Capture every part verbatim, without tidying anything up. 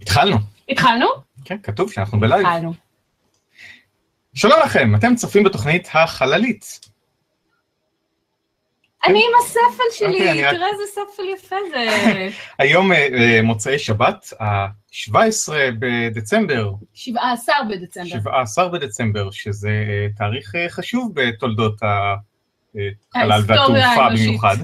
התחלנו. התחלנו? כן, כתוב שאנחנו בלייב. התחלנו. שלום לכם, אתם צופים בתוכנית החללית. אני עם הספל שלי, אוקיי, תראה איזה ספל יפה זה. היום מוצאי שבת, ה-שבעה עשר בדצמבר. שבעה עשר בדצמבר. שבעה עשר בדצמבר, שזה תאריך חשוב בתולדות החלל ההיסטוריה והתעופה האנושית. במיוחד.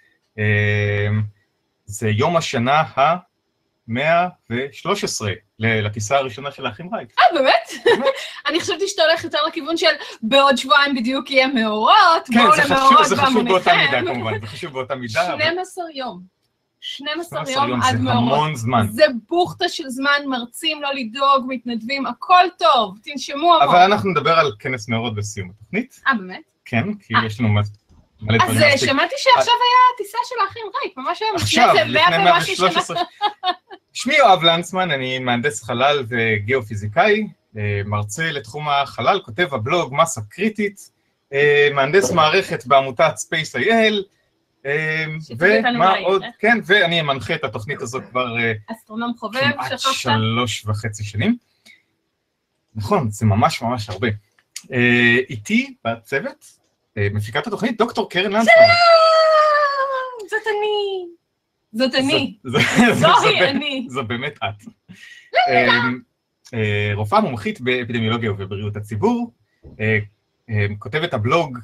זה יום השנה ה-מאה ושלוש עשרה לטיסה הראשונה של האחים רייט. אה, באמת? אני חשבתי שאתה הולך יותר לכיוון של בעוד שבועיים בדיוק יהיה מאורות, כן, בואו זה למאורות חשוב, זה חשוב באותה מידה בהמוניכם. כמובן, זה חשוב באותה מידה. אבל שנים עשר יום. שנים עשר שנים עשר יום יום עד זה מאורות. המון זמן. זה בוכתה של זמן, מרצים לא לדאוג, מתנדבים, הכל טוב, תנשמו המון. אבל אנחנו נדבר על כנס מאורות בסיום התוכנית. אה, באמת? כן, כי אה. יש לנו מלא דברים אז להספיק. שמעתי שעכשיו היה טיסה של האחים רייט, ממש היום, עכשיו, לפני זה לפני מאה מאה ומשהו ושלוש שנה. עשרה. שמי יואב לנצמן, אני מהנדס חלל וגיאופיזיקאי, מרצה לתחום החלל, כותב הבלוג מסה קריטית, מהנדס מערכת בעמותת ספייס איי אל, ומה עוד, כן, ואני מנחה את התוכנית הזו כבר אסטרונום חובב, כמעט שכחת? שלוש וחצי שנים. נכון, זה ממש ממש הרבה. איתי בצוות, מפיקת התוכנית, דוקטור קרן לנצמן. שלום! זאת אני. זאת אני. זוהי אני. זו באמת את. רופאה מומחית באפידמיולוגיה ובבריאות הציבור, כותבת הבלוג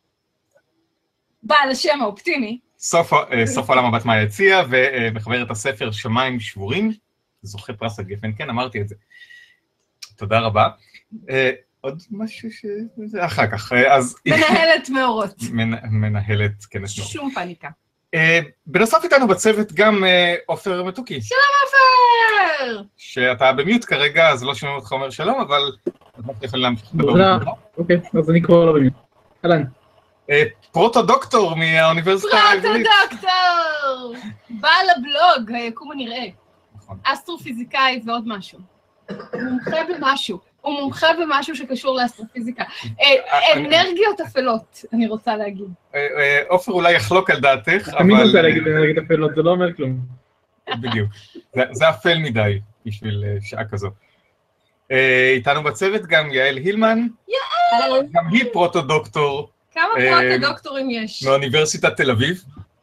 בעל השם האופטימי. סוף עולם מבט מהיציע, ומחברת הספר שמיים שבורים, זוכה פרס הגפן, כן, אמרתי את זה. תודה רבה. עוד משהו ש... אחר כך, אז... מנהלת מאורות. מנהלת כנס מאורות. שום פניקה. בנוסף איתנו בצוות גם עופר מתוקי. שלום עופר! שאתה במיוט כרגע, אז לא שומעים אותך אומר שלום, אבל אנחנו יכולים להמשיך לדבר. אוקיי, אז אני כבר לא במיוט. אהלן. פרוטו דוקטור מהאוניברסיטה העברית. פרוטו דוקטור! בעל הבלוג, היקום הנראה. נכון. אסטרופיזיקאי ועוד משהו. הוא מומחה במשהו. הוא מומחה במשהו שקשור לאסטרופיזיקה. אנרגיות אפלות, אני רוצה להגיד. עופר אולי יחלוק על דעתך, אבל... תמיד רוצה להגיד אנרגיות אפלות, זה לא אומר כלום. בדיוק. זה אפל מדי בשביל שעה כזו. איתנו בצוות גם יעל הילמן. יעל! גם היא פרוטו דוקטור. כמה פרוטו דוקטורים יש? מאוניברסיטת תל אביב.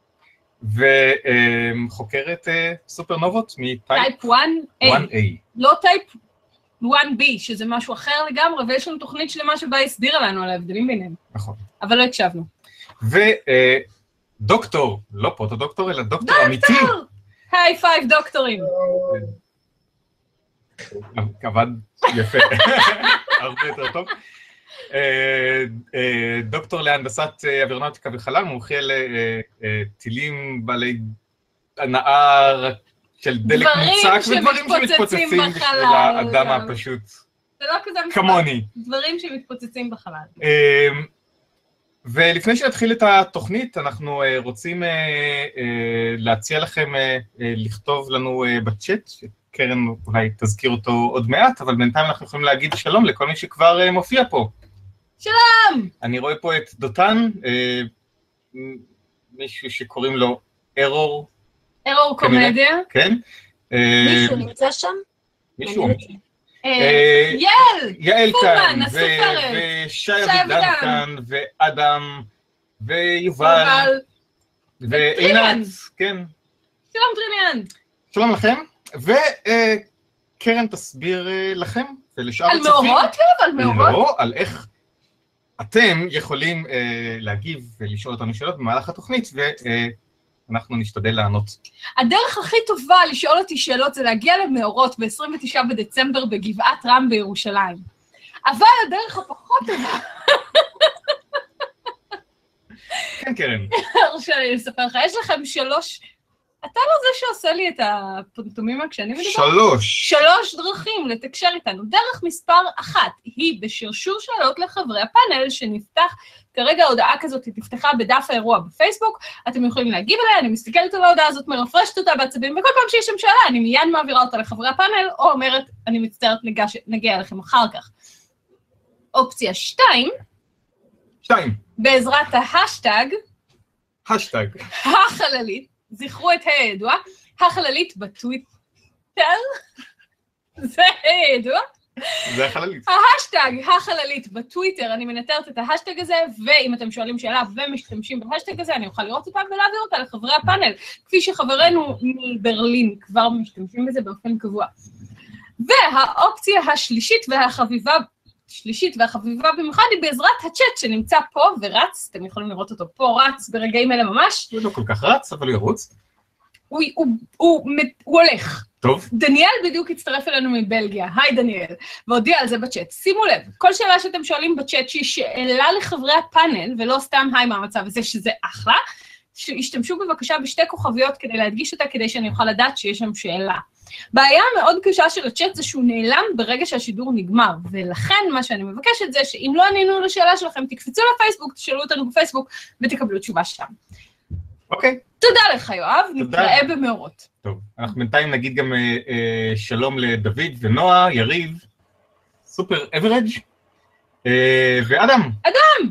וחוקרת סופרנובות מטייפ אחת איי. לא טייפ אחת בי, שזה משהו אחר לגמרי, ויש לנו תוכנית שלמה שבה הסבירה לנו על ההבדלים ביניהם. נכון. אבל לא הקשבנו. ודוקטור, לא פרוטו דוקטור, אלא דוקטור אמיתי. דוקטור! היי פייב דוקטורים. עבד יפה. הרבה יותר טוב. דוקטור להנדסת אווירונאוטיקה וחלל, מומחה לטילים בעלי הנאה של דלק מוצק, ודברים שמתפוצצים בשביל האדם הפשוט. זה לא כזה מספר. כמוני. דברים שמתפוצצים בחלל. ולפני שנתחיל את התוכנית, אנחנו רוצים להציע לכם לכתוב לנו בצ'אט, שקרן אולי תזכיר אותו עוד מעט, אבל בינתיים אנחנו יכולים להגיד שלום לכל מי שכבר מופיע פה. שלום! אני רואה פה את דותן, מישהו שקוראים לו ארור. ארור קומדיה. כן. מישהו נמצא שם? מישהו. יעל! יעל כאן, הסופרת. ושי אבידן כאן, ואדם, ויובל, ועינת, כן. שלום טריניאן. שלום לכם, וקרן תסביר לכם, ולשאר על הצופים. מאורות לא, על מאורות? לא, על איך אתם יכולים להגיב ולשאול אותנו שאלות במהלך התוכנית, ואנחנו נשתדל לענות. הדרך הכי טובה לשאול אותי שאלות זה להגיע למאורות ב-עשרים ותשעה בדצמבר בגבעת רם בירושלים. אבל הדרך הפחות טובה... כן, קרן. הרשה לי לספר לך, יש לכם שלוש... אתה לא זה שעושה לי את הפנטומימה כשאני מדבר? שלוש. שלוש דרכים לתקשר איתנו. דרך מספר אחת היא בשרשור שאלות לחברי הפאנל שנפתח, כרגע ההודעה כזאת תפתחה בדף האירוע בפייסבוק, אתם יכולים להגיב אליה, אני מסתכלת על ההודעה הזאת, מרפרשת אותה בעצבים, וכל פעם שיש שם שאלה, אני מיד מעבירה אותה לחברי הפאנל, או אומרת, אני מצטערת, נגיע אליכם אחר כך. אופציה שתיים, שתיים. בעזרת ההשטג, השטג. החללית, זכרו את הידוע, החללית בטוויטר, זה ידוע. זה החללית. ההשטג, החללית בטוויטר, אני מנטרת את ההשטג הזה, ואם אתם שואלים שאלה ומשתמשים בהשטג הזה, אני אוכל לראות אותה ולהעביר אותה לחברי הפאנל, כפי שחברינו מברלין כבר משתמשים בזה באופן קבוע. והאופציה השלישית והחביבה, שלישית והחביבה במיוחד היא בעזרת הצ'אט שנמצא פה ורץ, אתם יכולים לראות אותו פה, רץ ברגעים אלה ממש. הוא לא כל כך רץ, אבל הוא ירוץ. הוא, הוא, הוא, הוא הולך. טוב. דניאל בדיוק הצטרף אלינו מבלגיה, היי דניאל, והודיע על זה בצ'אט. שימו לב, כל שאלה שאתם שואלים בצ'אט שהיא שאלה לחברי הפאנל, ולא סתם היי מה המצב הזה שזה אחלה, שישתמשו בבקשה בשתי כוכביות כדי להדגיש אותה, כדי שאני אוכל לדעת שיש שם שאלה. בעיה מאוד קשה של הצ'אט זה שהוא נעלם ברגע שהשידור נגמר, ולכן מה שאני מבקשת זה שאם לא ענינו לשאלה שלכם, תקפצו לפייסבוק, תשאלו אותנו בפייסבוק, ותקבלו תשובה שם. אוקיי. תודה לך יואב, נתראה במאורות. טוב, אנחנו בינתיים נגיד גם אה, אה, שלום לדוד ונועה, יריב, סופר אברג' אה, ואדם. אדם!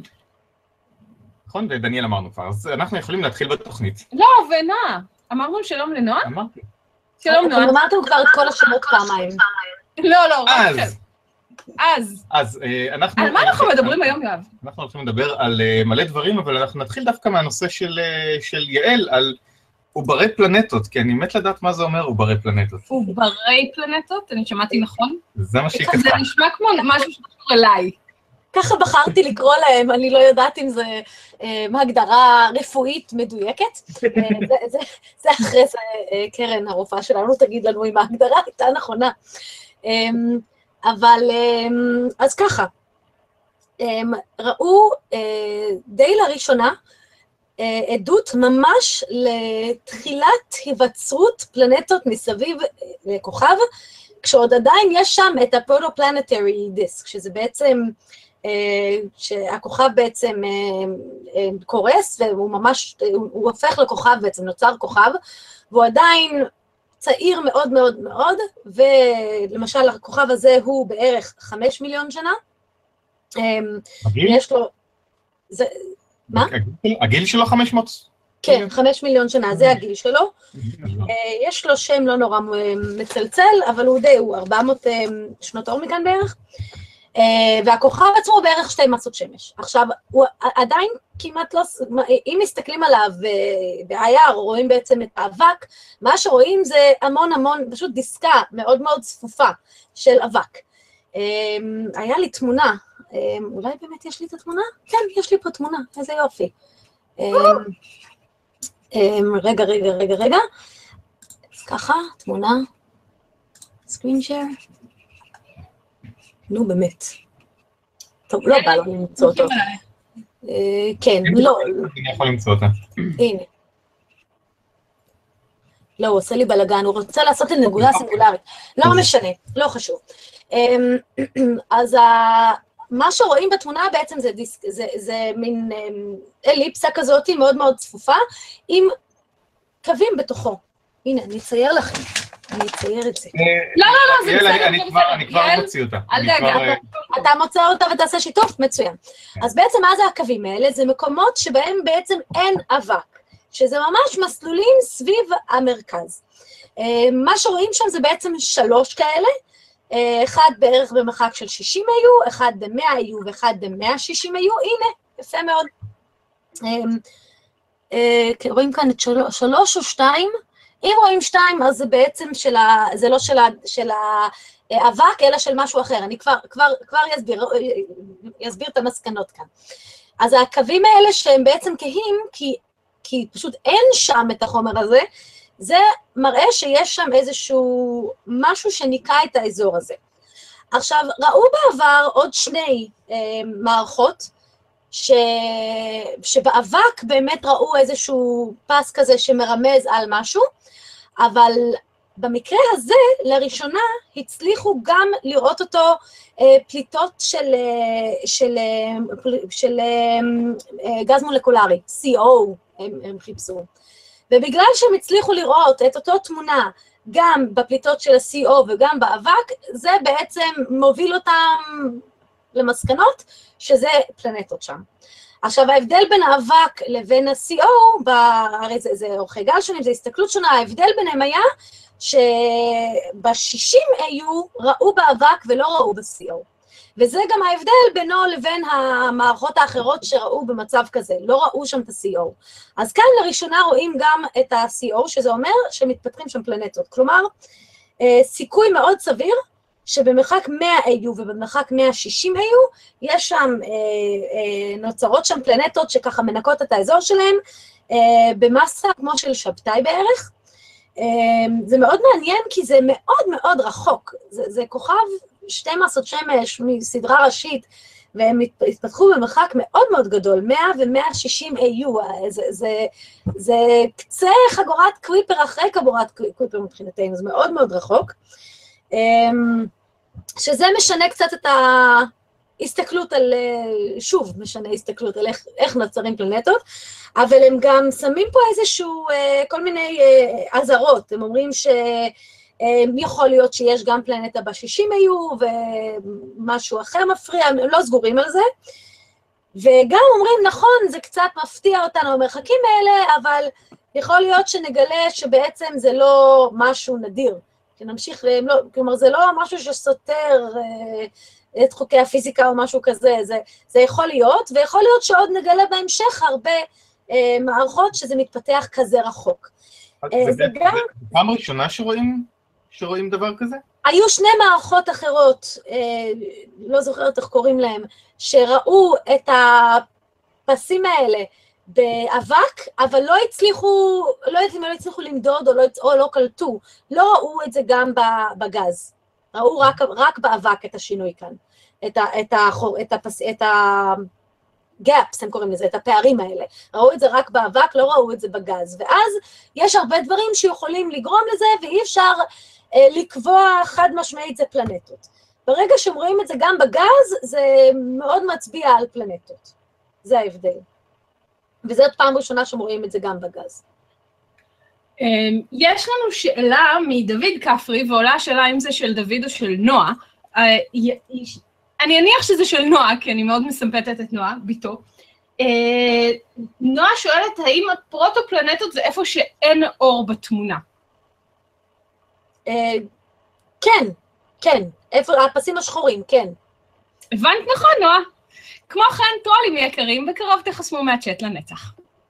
נכון, ודניאל אמרנו כבר, אז אנחנו יכולים להתחיל בתוכנית. לא, ונועה. אמרנו שלום לנועה? אמרתי. שלום נועה. אתם אמרתם כבר את כל השמות פעמיים. לא, לא, רק אז. עכשיו. אז. אז אה, אנחנו... על מה אנחנו מדברים היום, יואב? אנחנו הולכים לדבר על אה, מלא דברים, אבל אנחנו נתחיל דווקא מהנושא של, אה, של יעל, על עוברי פלנטות, כי אני מת לדעת מה זה אומר עוברי פלנטות. עוברי פלנטות? אני שמעתי נכון? זה מה שהיא זה כתבה. נשמע כמו משהו שקשור אליי. ככה בחרתי לקרוא להם, אני לא יודעת אם זה אה, הגדרה רפואית מדויקת. אה, זה, זה, זה אחרי זה אה, קרן הרופאה שלנו תגיד לנו אם ההגדרה הייתה נכונה. אה, אבל אה, אז ככה, אה, ראו אה, די לראשונה אה, עדות ממש לתחילת היווצרות פלנטות מסביב לכוכב, כשעוד עדיין יש שם את הפרוטופלנטרי דיסק, שזה בעצם... שהכוכב בעצם קורס, והוא ממש, הוא הופך לכוכב בעצם, נוצר כוכב, והוא עדיין צעיר מאוד מאוד מאוד, ולמשל הכוכב הזה הוא בערך חמש מיליון שנה. יש לו, זה, מה? הגיל שלו חמש מאות? כן, חמש מיליון שנה, זה הגיל שלו. יש לו שם לא נורא מצלצל, אבל הוא די, הוא ארבע מאות שנות אור מכאן בערך. והכוכב עצמו הוא בערך שתי מסות שמש. עכשיו, הוא עדיין כמעט לא, אם מסתכלים עליו בעייר, רואים בעצם את האבק, מה שרואים זה המון המון, פשוט דיסקה מאוד מאוד צפופה של אבק. היה לי תמונה, אולי באמת יש לי את התמונה? כן, יש לי פה תמונה, איזה יופי. רגע, רגע, רגע, רגע. אז ככה, תמונה, סקרין שייר. נו, באמת. טוב, לא בא לו למצוא אותו. כן, לא. אני יכול למצוא אותה. הנה. לא, הוא עושה לי בלגן, הוא רוצה לעשות את נקודה סינגולרית. לא משנה, לא חשוב. אז מה שרואים בתמונה בעצם זה מין אליפסה כזאת מאוד מאוד צפופה, עם קווים בתוכו. הנה, אני אצייר לכם. אני אצייר את זה. לא, לא, לא, זה בסדר. אני כבר מוציא אותה. אל דאגה. אתה מוצא אותה ותעשה שיתוף? מצוין. אז בעצם מה זה הקווים האלה? זה מקומות שבהם בעצם אין אבק, שזה ממש מסלולים סביב המרכז. מה שרואים שם זה בעצם שלוש כאלה, אחד בערך במרחק של שישים היו, אחד ב-מאה היו ואחד ב-מאה ושישים היו, הנה, יפה מאוד. רואים כאן את שלוש או שתיים, אם רואים שתיים, אז זה בעצם של ה... זה לא של ה... של האבק, אלא של משהו אחר. אני כבר, כבר, כבר יסביר, יסביר את המסקנות כאן. אז הקווים האלה שהם בעצם כהים, כי, כי פשוט אין שם את החומר הזה, זה מראה שיש שם איזשהו משהו שניקה את האזור הזה. עכשיו, ראו בעבר עוד שני אה, מערכות, ש... שבאבק באמת ראו איזשהו פס כזה שמרמז על משהו, אבל במקרה הזה, לראשונה, הצליחו גם לראות אותו אה, פליטות של, אה, של, אה, של אה, גז מולקולרי, סי או, הם, הם חיפשו. ובגלל שהם הצליחו לראות את אותו תמונה, גם בפליטות של ה-סי או וגם באבק, זה בעצם מוביל אותם למסקנות, שזה פלנטות שם. עכשיו, ההבדל בין האבק לבין ה-סי או, הרי זה, זה אורכי גל שונים, זה הסתכלות שונה, ההבדל ביניהם היה שב-שישים איי יו ראו באבק ולא ראו ב-סי או. וזה גם ההבדל בינו לבין המערכות האחרות שראו במצב כזה, לא ראו שם את ה-סי או. אז כאן לראשונה רואים גם את ה-סי או, שזה אומר שמתפתחים שם פלנטות. כלומר, סיכוי מאוד סביר, שבמרחק מאה איי יו ובמרחק מאה ושישים איי יו, יש שם, אה, אה, נוצרות שם פלנטות שככה מנקות את האזור שלהם, אה, במסה כמו של שבתאי בערך. אה, זה מאוד מעניין כי זה מאוד מאוד רחוק, זה, זה כוכב שתי מסות שמש מסדרה ראשית, והם התפתחו במרחק מאוד מאוד גדול, מאה ו-מאה ושישים איי יו, זה, זה, זה קצה חגורת קוויפר אחרי חגורת קוויפר מבחינתנו, זה מאוד מאוד רחוק. שזה משנה קצת את ההסתכלות על, שוב, משנה הסתכלות על איך, איך נוצרים פלנטות, אבל הם גם שמים פה איזשהו, כל מיני עזרות, הם אומרים שיכול להיות שיש גם פלנטה ב-שישים איי יו, ומשהו אחר מפריע, הם לא סגורים על זה, וגם אומרים, נכון, זה קצת מפתיע אותנו המרחקים האלה, אבל יכול להיות שנגלה שבעצם זה לא משהו נדיר, שנמשיך, לא, כלומר, זה לא משהו שסותר אה, את חוקי הפיזיקה או משהו כזה, זה, זה יכול להיות, ויכול להיות שעוד נגלה בהמשך הרבה אה, מערכות שזה מתפתח כזה רחוק. אה, זה גם... פעם ראשונה שרואים, שרואים דבר כזה? היו שני מערכות אחרות, אה, לא זוכרת איך קוראים להם, שראו את הפסים האלה, באבק, אבל לא הצליחו, לא יודעת אם לא הצליחו למדוד או לא, או לא קלטו, לא ראו את זה גם בגז, ראו רק, רק באבק את השינוי כאן, את, ה, את, החור, את, הפס, את הגאפס, הם קוראים לזה, את הפערים האלה, ראו את זה רק באבק, לא ראו את זה בגז, ואז יש הרבה דברים שיכולים לגרום לזה, ואי אפשר אה, לקבוע חד משמעית זה פלנטות. ברגע שרואים את זה גם בגז, זה מאוד מצביע על פלנטות, זה ההבדל. וזאת פעם ראשונה שמרואים את זה גם בגז. יש לנו שאלה מדוד כפרי, ועולה השאלה אם זה של דוד או של נועה. אני אניח שזה של נועה, כי אני מאוד מסמפתת את נועה, ביתו. נועה שואלת, האם הפרוטופלנטות זה איפה שאין אור בתמונה? כן, כן, איפה הפסים השחורים, כן. הבנת נכון, נועה? כמו כן, טרולים יקרים, בקרוב תחסמו מהצ'אט לנצח.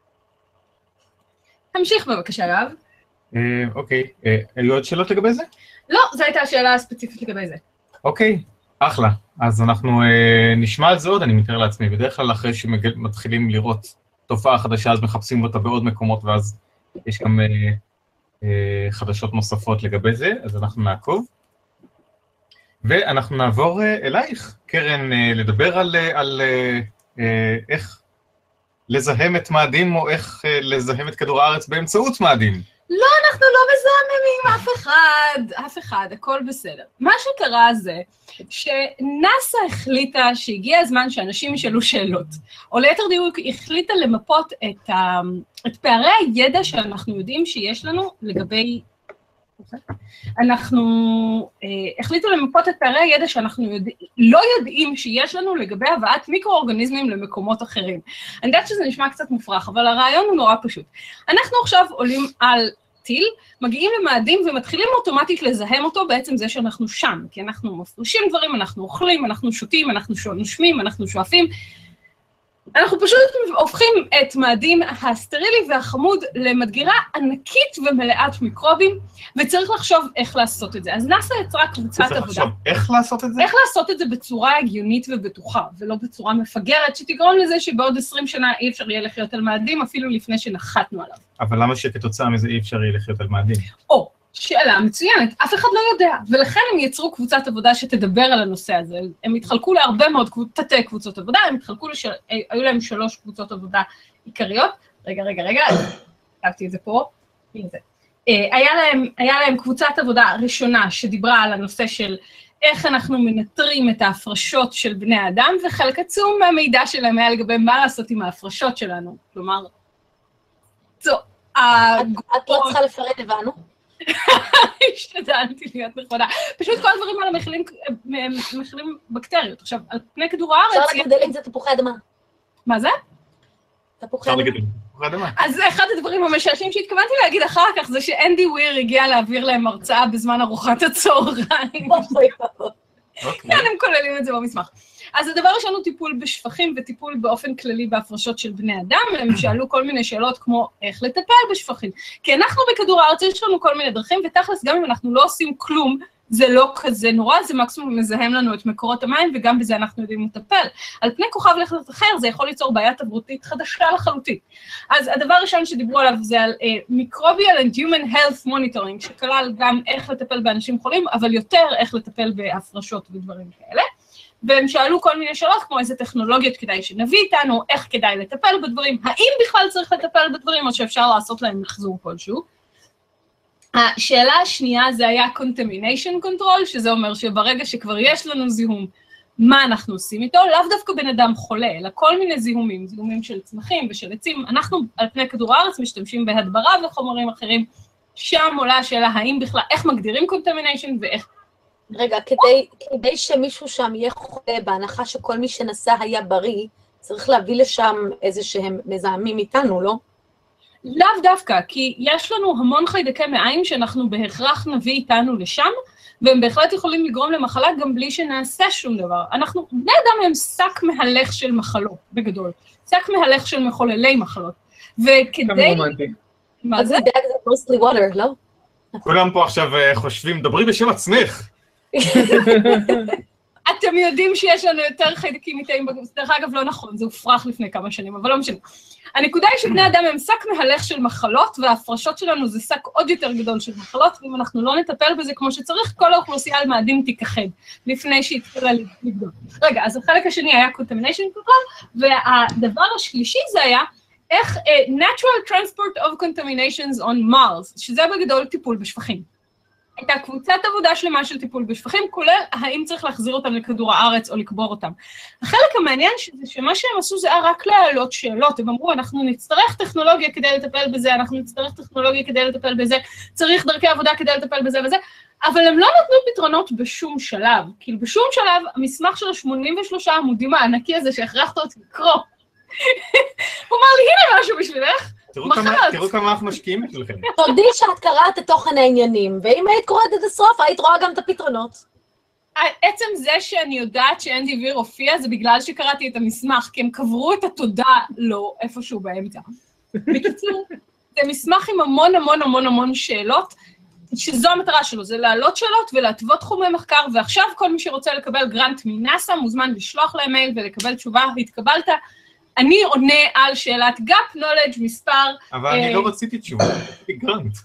תמשיך בבקשה, יואב. אוקיי, היו עוד שאלות לגבי זה? לא, זו הייתה השאלה הספציפית לגבי זה. אוקיי, אחלה. אז אנחנו נשמע על זה עוד, אני מתאר לעצמי. בדרך כלל אחרי שמתחילים לראות תופעה חדשה, אז מחפשים אותה בעוד מקומות, ואז יש גם חדשות נוספות לגבי זה, אז אנחנו נעקוב. ואנחנו נעבור אלייך, קרן, לדבר על, על איך לזהם את מאדים, או איך לזהם את כדור הארץ באמצעות מאדים. לא, אנחנו לא מזהמים אף אחד, אף אחד, הכל בסדר. מה שקרה זה שנאסא החליטה שהגיע הזמן שאנשים ישאלו שאלות, או ליתר דיוק החליטה למפות את, ה, את פערי הידע שאנחנו יודעים שיש לנו לגבי... אנחנו אה, החליטו למפות את פערי הידע שאנחנו יודע, לא יודעים שיש לנו לגבי הבאת מיקרואורגניזמים למקומות אחרים. אני יודעת שזה נשמע קצת מופרך, אבל הרעיון הוא נורא פשוט. אנחנו עכשיו עולים על טיל, מגיעים למאדים ומתחילים אוטומטית לזהם אותו, בעצם זה שאנחנו שם, כי אנחנו מפרישים דברים, אנחנו אוכלים, אנחנו שותים, אנחנו נושמים, אנחנו שואפים, אנחנו פשוט הופכים את מאדים הסטרילי והחמוד למדגירה ענקית ומלאת מיקרובים, וצריך לחשוב איך לעשות את זה. אז נאסא יצרה קבוצת עבודה. צריך לחשוב איך לעשות את זה? איך לעשות את זה בצורה הגיונית ובטוחה, ולא בצורה מפגרת, שתגרום לזה שבעוד עשרים שנה אי אפשר יהיה לחיות על מאדים, אפילו לפני שנחתנו עליו. אבל למה שכתוצאה מזה אי אפשר יהיה לחיות על מאדים? או, שאלה מצוינת, אף אחד לא יודע, ולכן הם יצרו קבוצת עבודה שתדבר על הנושא הזה. הם התחלקו להרבה מאוד תתי קבוצות עבודה, הם התחלקו, לש... היו להם שלוש קבוצות עבודה עיקריות. רגע, רגע, רגע, כתבתי את זה פה. הנה זה. היה להם, היה להם קבוצת עבודה ראשונה שדיברה על הנושא של איך אנחנו מנטרים את ההפרשות של בני האדם, וחלק עצום מהמידע שלהם היה לגבי מה לעשות עם ההפרשות שלנו. כלומר, זו... את לא צריכה לפרט, הבנו? השתדלתי להיות נכונה. פשוט כל הדברים האלה מכילים בקטריות. עכשיו, על פני כדור הארץ... אפשר לגדל עם זה תפוחי אדמה. מה זה? תפוחי אדמה. אז אחד הדברים המשעשים שהתכוונתי להגיד אחר כך, זה שאנדי וויר הגיע להעביר להם הרצאה בזמן ארוחת הצהריים. כן, הם כוללים את זה במסמך. אז הדבר ראשון הוא טיפול בשפחים וטיפול באופן כללי בהפרשות של בני אדם, הם שאלו כל מיני שאלות כמו איך לטפל בשפחים. כי אנחנו בכדור הארץ יש לנו כל מיני דרכים, ותכלס גם אם אנחנו לא עושים כלום, זה לא כזה נורא, זה מקסימום מזהם לנו את מקורות המים, וגם בזה אנחנו יודעים לטפל. על פני כוכב לכת אחר, זה יכול ליצור בעיה תברותית חדשה לחלוטין. אז הדבר הראשון שדיברו עליו זה על uh, Microbial and Human Health Monitoring, שכלל גם איך לטפל באנשים חולים, אבל יותר איך לטפל בהפרשות ודברים כאלה. והם שאלו כל מיני שאלות, כמו איזה טכנולוגיות כדאי שנביא איתנו, איך כדאי לטפל בדברים, האם בכלל צריך לטפל בדברים, או שאפשר לעשות להם מחזור כלשהו. השאלה השנייה זה היה contamination control, שזה אומר שברגע שכבר יש לנו זיהום, מה אנחנו עושים איתו? לאו דווקא בן אדם חולה, אלא כל מיני זיהומים, זיהומים של צמחים ושל עצים, אנחנו על פני כדור הארץ משתמשים בהדברה וחומרים אחרים, שם עולה השאלה האם בכלל, איך מגדירים contamination ואיך... רגע, כדי, כדי שמישהו שם יהיה חולה, בהנחה שכל מי שנסע היה בריא, צריך להביא לשם איזה שהם מזהמים איתנו, לא? לאו דווקא, כי יש לנו המון חיידקי מעיים שאנחנו בהכרח נביא איתנו לשם, והם בהחלט יכולים לגרום למחלה גם בלי שנעשה שום דבר. אנחנו, בני אדם הם שק מהלך של מחלות, בגדול. שק מהלך של מחוללי מחלות. וכדי... כמה רומנטי. מה זה? זה mostly water, לא? כולם פה עכשיו חושבים, דברי בשם עצמך. אתם יודעים שיש לנו יותר חיידקים מתאים, דרך אגב לא נכון, זה הופרח לפני כמה שנים, אבל לא משנה. הנקודה היא שבני אדם הם שק מהלך של מחלות, וההפרשות שלנו זה שק עוד יותר גדול של מחלות, ואם אנחנו לא נטפל בזה כמו שצריך, כל האוכלוסייה על מאדים תיכחד, לפני שהתחילה לגדול. רגע, אז החלק השני היה contamination control, והדבר השלישי זה היה, איך uh, natural transport of contaminations on Mars, שזה בגדול טיפול בשפחים. הייתה קבוצת עבודה שלמה של טיפול בשפחים, כולל האם צריך להחזיר אותם לכדור הארץ או לקבור אותם. החלק המעניין שזה שמה שהם עשו זה היה רק להעלות שאלות, הם אמרו, אנחנו נצטרך טכנולוגיה כדי לטפל בזה, אנחנו נצטרך טכנולוגיה כדי לטפל בזה, צריך דרכי עבודה כדי לטפל בזה וזה, אבל הם לא נתנו פתרונות בשום שלב, כאילו בשום שלב המסמך של ה-שמונים ושלושה עמודים הענקי הזה שהכרחת אותי לקרוא, הוא אמר לי, הנה משהו בשבילך, תראו כמה אנחנו משקיעים אצלכם. תודי שאת קראת את תוכן העניינים, ואם היית קוראת את הסוף, היית רואה גם את הפתרונות. עצם זה שאני יודעת שאנדי ויר הופיע, זה בגלל שקראתי את המסמך, כי הם קברו את התודה לו איפשהו באמצע. בקיצור, זה מסמך עם המון המון המון המון שאלות, שזו המטרה שלו, זה להעלות שאלות ולהטוות תחומי מחקר, ועכשיו כל מי שרוצה לקבל גרנט מנאסא, מוזמן לשלוח להם מייל ולקבל תשובה, התקבלת, אני עונה על שאלת gap knowledge מספר... אבל אני לא רציתי תשובה, רציתי גרנט.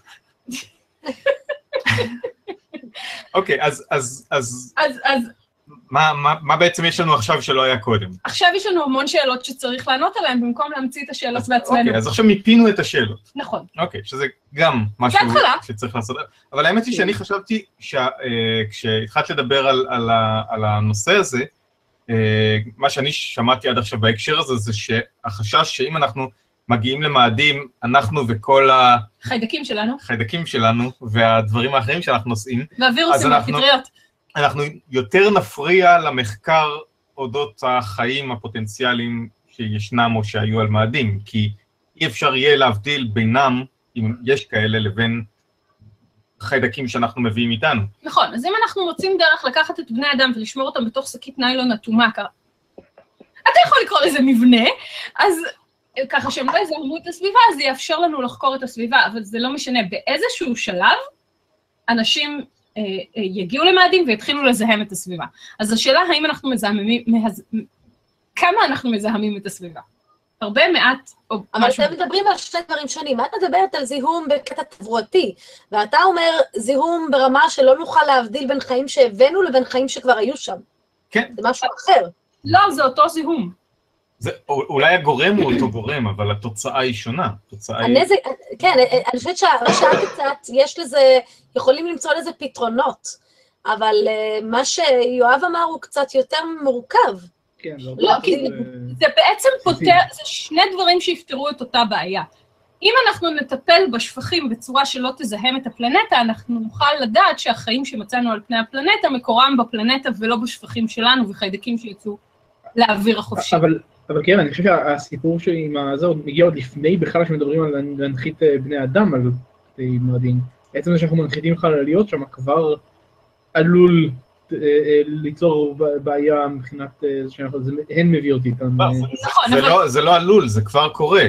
אוקיי, אז... אז, אז... אז, אז... מה, מה, מה בעצם יש לנו עכשיו שלא היה קודם? עכשיו יש לנו המון שאלות שצריך לענות עליהן, במקום להמציא את השאלות בעצמנו. אוקיי, אז עכשיו מיפינו את השאלות. נכון. אוקיי, שזה גם משהו שצריך לעשות. אבל האמת היא שאני חשבתי, כשהתחלת לדבר על, על, על הנושא הזה, מה שאני שמעתי עד עכשיו בהקשר הזה, זה שהחשש שאם אנחנו מגיעים למאדים, אנחנו וכל ה... חיידקים שלנו. חיידקים שלנו, והדברים האחרים שאנחנו עושים. והווירוסים והפטריות. אנחנו יותר נפריע למחקר אודות החיים הפוטנציאליים שישנם או שהיו על מאדים, כי אי אפשר יהיה להבדיל בינם, אם יש כאלה, לבין חיידקים שאנחנו מביאים איתנו. נכון, אז אם אנחנו מוצאים דרך לקחת את בני אדם ולשמור אותם בתוך שקית ניילון אטומה, אתה יכול לקרוא לזה מבנה, אז ככה שהם לא יזהמו את הסביבה, אז זה יאפשר לנו לחקור את הסביבה, אבל זה לא משנה, באיזשהו שלב, אנשים אה, אה, יגיעו למאדים ויתחילו לזהם את הסביבה. אז השאלה האם אנחנו מזהמים, מהז... כמה אנחנו מזהמים את הסביבה? הרבה מעט, או אבל משהו. אתם מדברים על שני דברים שונים, את מדברת על זיהום בקטע תברואתי, ואתה אומר זיהום ברמה שלא נוכל להבדיל בין חיים שהבאנו לבין חיים שכבר היו שם. כן. זה משהו אחר. לא, זה אותו זיהום. זה, אולי הגורם הוא אותו גורם, אבל התוצאה היא שונה. התוצאה הנזק, היא... כן, אני חושבת שהרשעת קצת, יש לזה, יכולים למצוא לזה פתרונות, אבל מה שיואב אמר הוא קצת יותר מורכב. כן, לא, כי זה, זה בעצם פותר, זה שני דברים שיפתרו את אותה בעיה. אם אנחנו נטפל בשפחים בצורה שלא תזהם את הפלנטה, אנחנו נוכל לדעת שהחיים שמצאנו על פני הפלנטה מקורם בפלנטה ולא בשפחים שלנו וחיידקים שיצאו לאוויר החופשי. אבל אבל כן, אני חושב שהסיפור שעם הזה עוד מגיע עוד לפני בכלל שמדברים על להנחית בני אדם על מאדים. בעצם זה שאנחנו מנחיתים חלליות שם כבר עלול ליצור בעיה מבחינת זה שהן מביאות איתן. זה לא עלול, זה כבר קורה.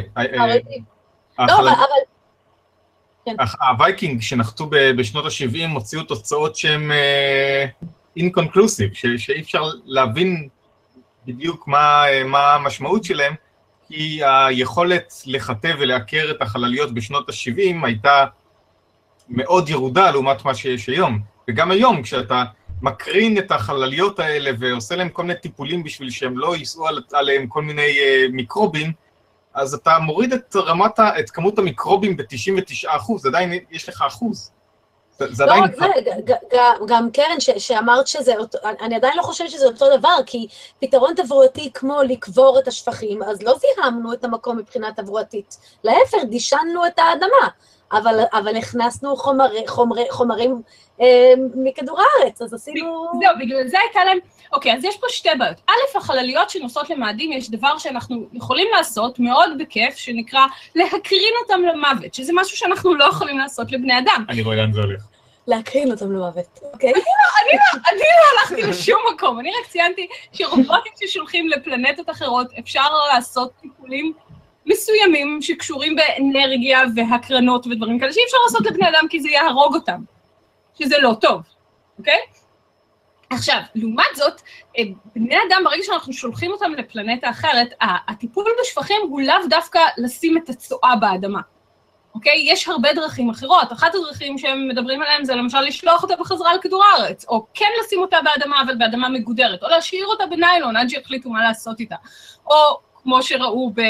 הווייקינג שנחתו בשנות ה-שבעים הוציאו תוצאות שהן inconclusive, שאי אפשר להבין בדיוק מה המשמעות שלהם, כי היכולת לחטא ולעקר את החלליות בשנות ה-שבעים הייתה מאוד ירודה לעומת מה שיש היום. וגם היום, כשאתה מקרין את החלליות האלה ועושה להם כל מיני טיפולים בשביל שהם לא יישאו עליהם כל מיני מיקרובים, אז אתה מוריד את רמת, את כמות המיקרובים ב-תשעים ותשעה אחוז, עדיין יש לך אחוז. זה לא עדיין... רק זה, גם קרן שאמרת שזה, אני עדיין לא חושבת שזה אותו דבר, כי פתרון תברואתי כמו לקבור את השפכים, אז לא זיהמנו את המקום מבחינה תברואתית. להפך, דישנו את האדמה, אבל, אבל הכנסנו חומרי, חומרי, חומרים אה, מכדור הארץ, אז עשינו... זהו, בגלל זה הייתה להם... אוקיי, אז יש פה שתי בעיות. א', החלליות שנוסעות למאדים, יש דבר שאנחנו יכולים לעשות מאוד בכיף, שנקרא להקרין אותם למוות, שזה משהו שאנחנו לא יכולים לעשות לבני אדם. אני רואה לאן זה הולך. להקרין אותם למוות, אוקיי? אני לא הלכתי לשום מקום, אני רק ציינתי שרובוטים ששולחים לפלנטות אחרות, אפשר לעשות טיפולים מסוימים שקשורים באנרגיה והקרנות ודברים כאלה, שאי אפשר לעשות לבני אדם כי זה יהרוג אותם, שזה לא טוב, אוקיי? עכשיו, לעומת זאת, בני אדם, ברגע שאנחנו שולחים אותם לפלנטה אחרת, הטיפול בשפכים הוא לאו דווקא לשים את הצואה באדמה, אוקיי? יש הרבה דרכים אחרות, אחת הדרכים שהם מדברים עליהם זה למשל לשלוח אותה בחזרה לכדור הארץ, או כן לשים אותה באדמה, אבל באדמה מגודרת, או להשאיר אותה בניילון עד שיחליטו מה לעשות איתה, או כמו שראו ב...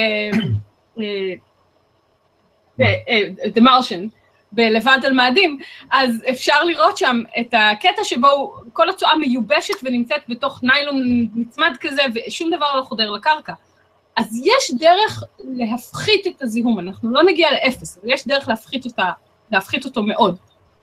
The Martian, בלבד על מאדים, אז אפשר לראות שם את הקטע שבו כל הצואה מיובשת ונמצאת בתוך ניילון מצמד כזה, ושום דבר לא חודר לקרקע. אז יש דרך להפחית את הזיהום, אנחנו לא נגיע לאפס, אבל יש דרך להפחית אותה, להפחית אותו מאוד.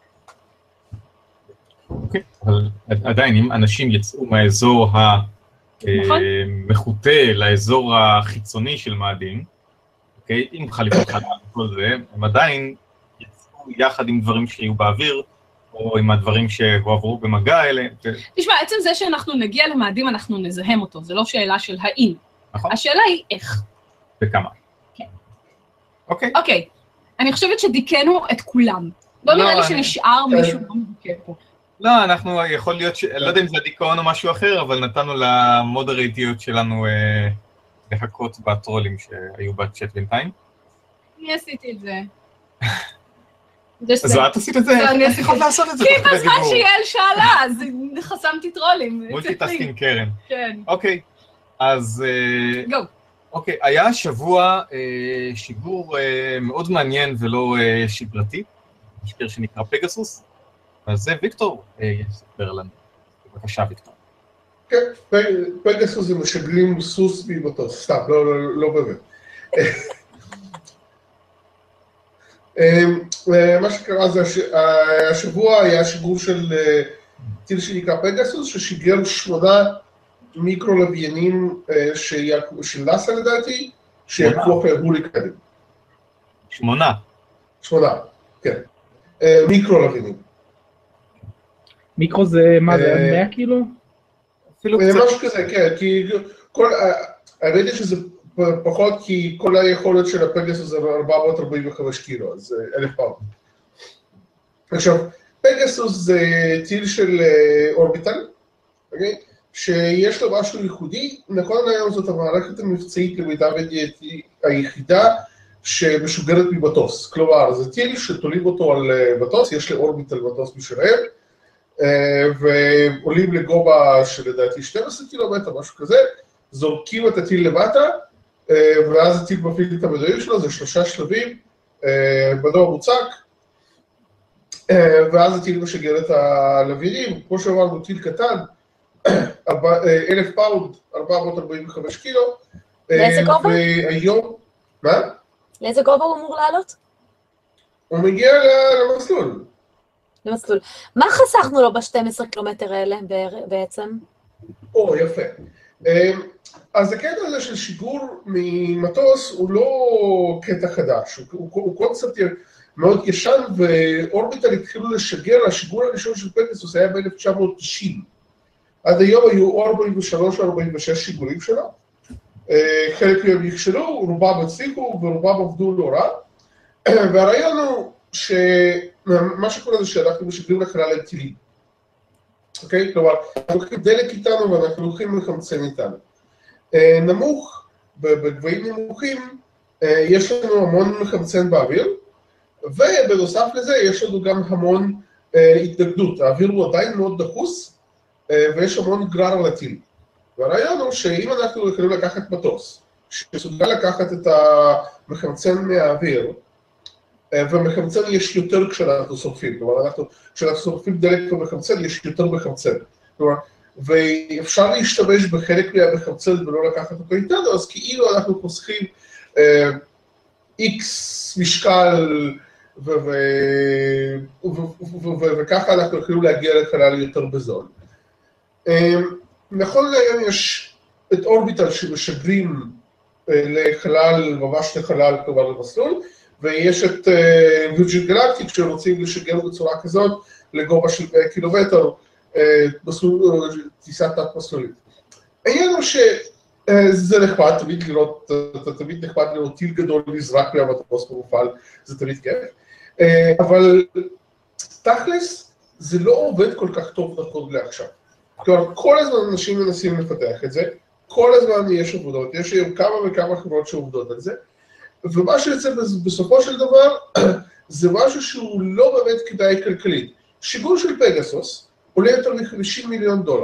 אוקיי, אבל עדיין, אם אנשים יצאו מהאזור המחוטא לאזור החיצוני של מאדים, אוקיי, עם חליפות חלל וכל זה, הם עדיין יצאו יחד עם דברים שיהיו באוויר, או עם הדברים שהועברו במגע האלה. תשמע, עצם זה שאנחנו נגיע למאדים, אנחנו נזהם אותו, זה לא שאלה של האם. נכון. השאלה היא איך. וכמה. כן. אוקיי. אוקיי, אני חושבת שדיכאנו את כולם. לא נראה לי שנשאר מישהו לא מדוכא פה. לא, אנחנו יכול להיות, לא יודע אם זה דיכאון או משהו אחר, אבל נתנו למודרייטיות שלנו להכות בטרולים שהיו בצ'אט בינתיים. אני עשיתי את זה. אז את עשית את זה? אני עשיתי לעשות את זה. כי בזמן שיעל שאלה, אז חסמתי טרולים. מולטיטאסקינג קרן. כן. אוקיי, אז... גו. אוקיי, היה שבוע שיגור מאוד מעניין ולא שגרתי, משקר שנקרא פגסוס, אז זה ויקטור יספר לנו. בבקשה, ויקטור. כן, פגסוס זה משגלים סוס ממטוס, סתם, לא באמת. מה שקרה זה, השבוע היה שיגור של טיל שנקרא פגסוס, ששיגר שמונה מיקרו-לוויינים של נאסא לדעתי, שיקרו אחרי הוריקנים. שמונה? שמונה, כן. מיקרו-לוויינים. מיקרו זה, מה זה, מאה קילו? משהו כזה, כן, כי כל, האמת היא שזה פחות, כי כל היכולת של הפגסוס זה ארבע מאות ארבעים וחמש קילו, אז אלף פעם. עכשיו, פגסוס זה טיל של אורביטל, אוקיי? שיש לו משהו ייחודי, נכון היום זאת המערכת המבצעית למיטב ידיעתי היחידה שמשוגרת ממטוס. כלומר, זה טיל שתולים אותו על מטוס, יש לאורביטל מטוס משלהם, ועולים לגובה שלדעתי שנים עשר קילומטר, משהו כזה, זורקים את הטיל למטה, ואז הטיל מפעיל את המדעים שלו, זה שלושה שלבים, מנוע מוצק, ואז הטיל משגר את הלוויינים, כמו שאמרנו, טיל קטן, אלף פאונד, ארבע מאות ארבעים וחמש קילו. לאיזה גובה? והיום, מה? לאיזה גובה הוא אמור לעלות? הוא מגיע למסלול. למסלול. מה חסכנו לו ב-שנים עשר קילומטר האלה בעצם? או, יפה. אז הקטע הזה של שיגור ממטוס הוא לא קטע חדש, הוא, הוא קונספט מאוד ישן, ואורביטל התחילו לשגר, השיגור הראשון של פגסוס היה ב-אלף תשע מאות תשעים. עד היום היו ארבעים ושלוש ארבעים ושש שיגורים שלו, חלק מהם נכשלו, רובם הצליחו ורובם עבדו לא רע, והרעיון הוא שמה שקורה זה שאנחנו משגרים לחלל את טילים. אוקיי? כלומר, אנחנו לוקחים דלק איתנו ואנחנו לוקחים לחמצן איתנו. נמוך, בגבהים נמוכים, יש לנו המון מחמצן באוויר, ובנוסף לזה יש לנו גם המון התנגדות. האוויר הוא עדיין מאוד דחוס, ויש המון גרר על הטיל. והרעיון הוא שאם אנחנו יכולים לקחת מטוס, שסוגל לקחת את המחמצן מהאוויר, ומחמצן יש יותר כשאנחנו שורפים, כלומר, אנחנו, כשאנחנו שורפים דלק ומחמצן, יש יותר מחמצן. כלומר, ואפשר להשתמש בחלק מהמחמצן ולא לקחת אותו איתנו, אז כאילו אנחנו חוסכים איקס משקל, וככה אנחנו יכולים להגיע לחלל יותר בזול. נכון להיום יש את אורביטל שמשגרים לחלל, ממש לחלל, כלומר למסלול, ויש את וירג'ין גלקטיק שרוצים לשגר בצורה כזאת לגובה של קילומטר, טיסת תת מסלולית. העניין הוא שזה נחמד, תמיד לראות, תמיד נחמד לראות טיל גדול נזרק מהמטוס במופעל, זה תמיד כיף, אבל תכלס זה לא עובד כל כך טוב נכון לעכשיו. כלומר, כל הזמן אנשים מנסים לפתח את זה, כל הזמן יש עבודות, יש היום כמה וכמה חברות שעובדות על זה, ומה שיוצא בסופו של דבר, זה משהו שהוא לא באמת כדאי כלכלית. שיגור של פגסוס עולה יותר מ-חמישים מיליון דולר.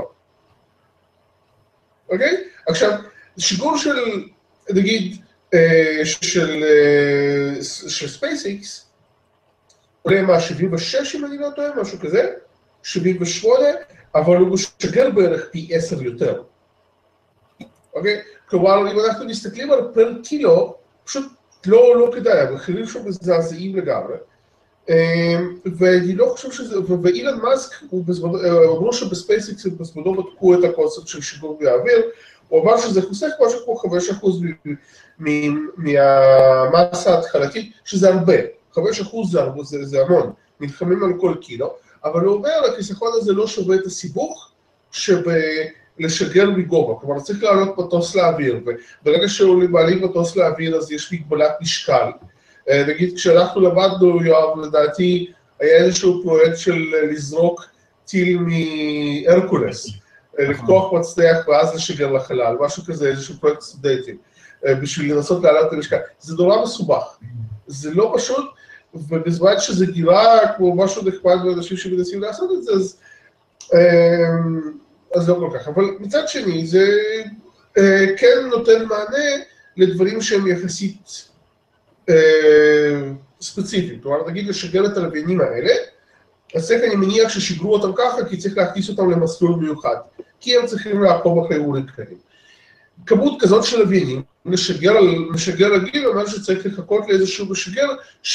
אוקיי? עכשיו, שיגור של, נגיד, של ספייסיקס, עולה מה, שבעים ושש אם אני לא טועה, משהו כזה, שבעים ושמונה, אבל הוא משגר בערך פי עשר יותר. אוקיי? כלומר, אם אנחנו מסתכלים על פר קילו, פשוט לא, לא כדאי, המחירים שם מזעזעים לגמרי. ואני לא חושב שזה, ואילן מאסק, הוא אמרו שבספייסיקס הם בזמנו בדקו את הקונספט של שיגור מהאוויר, הוא אמר שזה חוסך משהו כמו חמישה אחוז מהמסה ההתחלתית, שזה הרבה, חמישה אחוז זה, זה, זה המון, נלחמים על כל קילו, אבל הוא אומר, החיסכון הזה לא שווה את הסיבוך שבלשגר מגובה, כלומר צריך לעלות מטוס לאוויר, וברגע שעולים מעלים מטוס לאוויר אז יש מגבלת משקל. נגיד כשאנחנו למדנו, יואב, לדעתי, היה איזשהו פרויקט של לזרוק טיל מהרקולס, לפתוח מצנח ואז לשגר לחלל, משהו כזה, איזשהו פרויקט סטודנטים, בשביל לנסות להעלות את המשקל. זה נורא מסובך, זה לא פשוט, ובזמן שזה גירה כמו משהו נחמד ואנשים שמנסים לעשות את זה, אז, אז לא כל כך. אבל מצד שני, זה כן נותן מענה לדברים שהם יחסית ספציפיים. כלומר, נגיד לשגר את הלוויינים האלה, אז צריך אני מניח ששיגרו אותם ככה, כי צריך להכניס אותם למסלול מיוחד, כי הם צריכים לעקוב אחרי אורים כאלה. כמות כזאת של לוויינים, משגר, משגר רגיל, אומר שצריך לחכות לאיזשהו משגר,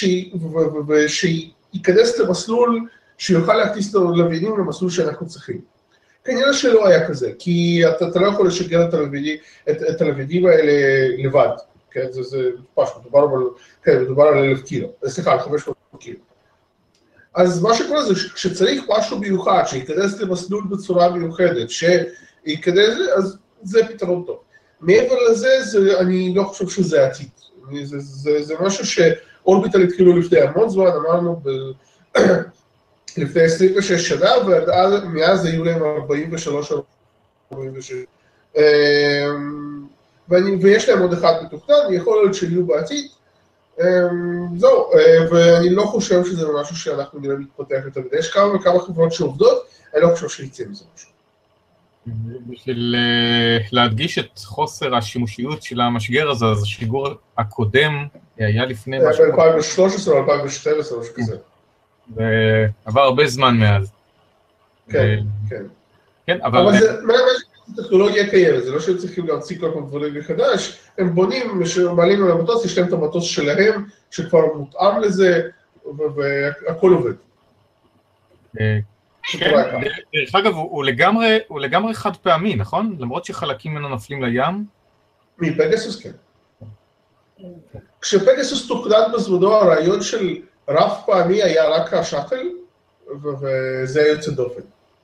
שייכנס למסלול, שיוכל להכניס את הלוויינים למסלול שאנחנו צריכים. כנראה שלא היה כזה, כי אתה, אתה לא יכול לשגר את הלוויינים, את, את הלוויינים האלה לבד, כן? זה, זה פשוט, מדובר על, כן, מדובר על אלף קילו, סליחה, על חמש מאות קילו. אז מה שקורה זה שצריך משהו מיוחד, שייכנס למסלול בצורה מיוחדת, שייכנס, אז זה פתרון טוב. מעבר לזה, זה, אני לא חושב שזה עתיד. זה, זה, זה משהו שאורביטל התחילו לפני המון זמן, אמרנו ב... לפני עשרים ושש שנה, ומאז היו להם ארבעים ושלוש ארבעים ושש. ואני, ויש להם עוד אחד מתוכנן, יכול להיות שיהיו בעתיד. זהו, ואני לא חושב שזה משהו שאנחנו נראה מתפתח יותר מדי. יש כמה וכמה חברות שעובדות, אני לא חושב שיצא מזה משהו. בשביל להדגיש את חוסר השימושיות של המשגר הזה, אז השיגור הקודם היה לפני משהו. ב-אלפיים ושלוש עשרה או אלפיים ושתים עשרה, משהו כזה. ועבר הרבה זמן מאז. כן, כן. כן, אבל... אבל זה, מה טכנולוגיה קיימת, זה לא שהם צריכים להמציא כל פעם דברים מחדש, הם בונים, מעלים על המטוס, יש להם את המטוס שלהם, שכבר מותאם לזה, והכל עובד. דרך אגב, הוא לגמרי חד פעמי, נכון? למרות שחלקים ממנו נופלים לים? מפגסוס כן. כשפגסוס תוקנן בזמנו, הרעיון של רב פעמי היה רק השאטל, וזה יוצא דופן.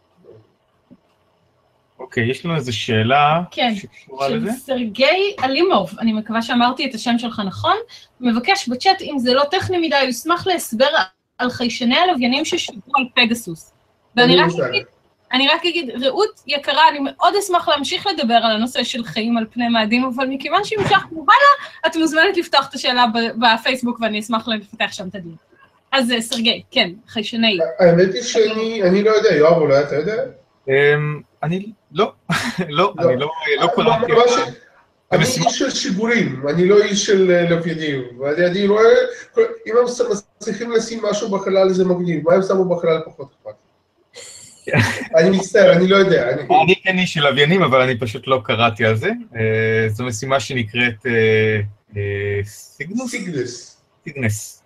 אוקיי, יש לנו איזו שאלה שקשורה לזה? כן, של סרגי אלימוב, אני מקווה שאמרתי את השם שלך נכון, מבקש בצ'אט, אם זה לא טכני מדי, הוא ישמח להסבר על חיישני הלוויינים ששוגרו על פגסוס. ואני רק אגיד, אני רק אגיד, רעות יקרה, אני מאוד אשמח להמשיך לדבר על הנושא של חיים על פני מאדים, אבל מכיוון שהמשך מובנה, את מוזמנת לפתוח את השאלה בפייסבוק, ואני אשמח לפתח שם את הדיון. אז סרגי, כן, חיישני. האמת היא שאני לא יודע, יואב, אולי אתה יודע? אני לא, לא, אני לא קראתי. אני איש של שיגורים, אני לא איש של לוויינים, ואני רואה, אם הם צריכים לשים משהו בחלל זה מגניב, מה הם שמו בחלל פחות אכפת? אני מצטער, אני לא יודע. אני כן איש של לוויינים, אבל אני פשוט לא קראתי על זה. זו משימה שנקראת סיגנוס? סיגנס. סיגנס.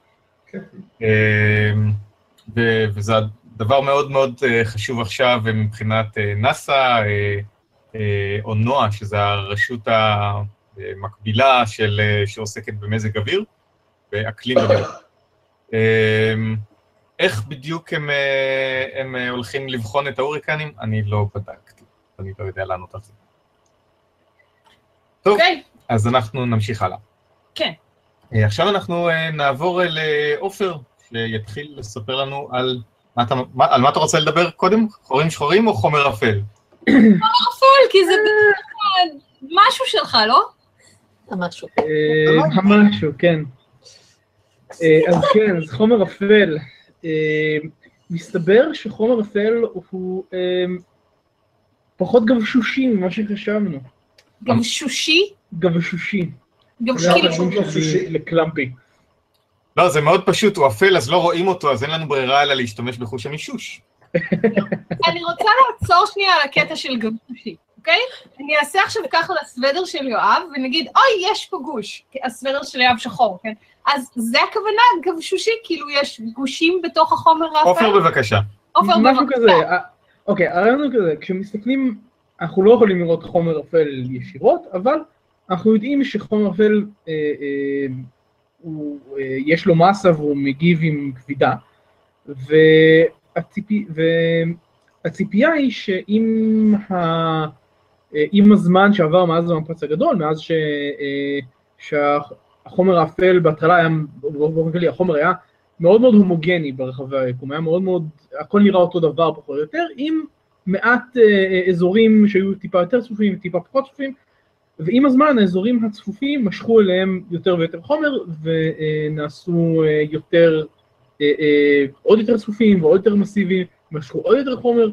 וזה דבר מאוד מאוד חשוב עכשיו מבחינת נאסא, או נועה, שזו הרשות המקבילה שעוסקת במזג אוויר, ואקלים אוויר. איך בדיוק הם, הם הולכים לבחון את ההוריקנים? אני לא בדקתי, אני לא יודע לענות על זה. טוב, okay. אז אנחנו נמשיך הלאה. כן. Okay. עכשיו אנחנו נעבור לאופר, שיתחיל לספר לנו על מה אתה, על מה אתה רוצה לדבר קודם? חורים שחורים או חומר אפל? חומר אפל, כי זה משהו שלך, לא? המשהו. המשהו, כן. אז כן, אז חומר אפל. מסתבר שחומר אפל הוא פחות גבשושי ממה שחשבנו. גבשושי? גבשושי. גבשושי לקלמפי. לא, זה מאוד פשוט, הוא אפל, אז לא רואים אותו, אז אין לנו ברירה אלא להשתמש בחוש המישוש. אני רוצה לעצור שנייה על הקטע של גבשושי, אוקיי? אני אעשה עכשיו ככה לסוודר של יואב, ונגיד, אוי, יש פה גוש, הסוודר של יואב שחור, כן? אז זה הכוונה, גבשושי, כאילו יש גושים בתוך החומר האפל? עופר בבקשה. עופר בבקשה. אוקיי, הרעיון הוא כזה, כשמסתכלים, אנחנו לא יכולים לראות חומר אפל ישירות, אבל אנחנו יודעים שחומר אפל, אה, אה, הוא, אה, יש לו מסה והוא מגיב עם כבידה, והציפי, והציפייה היא שעם ה, עם הזמן שעבר מאז המפץ הגדול, מאז ש, אה, שהחומר האפל בהתחלה היה, באופן כללי, החומר היה מאוד מאוד הומוגני ברחבי היקום, היה מאוד מאוד, הכל נראה אותו דבר פחות או יותר, עם מעט אה, אזורים שהיו טיפה יותר צפופים וטיפה פחות צפופים, ועם הזמן האזורים הצפופים משכו אליהם יותר ויותר חומר, ונעשו אה, יותר, אה, אה, עוד יותר צפופים ועוד יותר מסיביים, משכו עוד יותר חומר,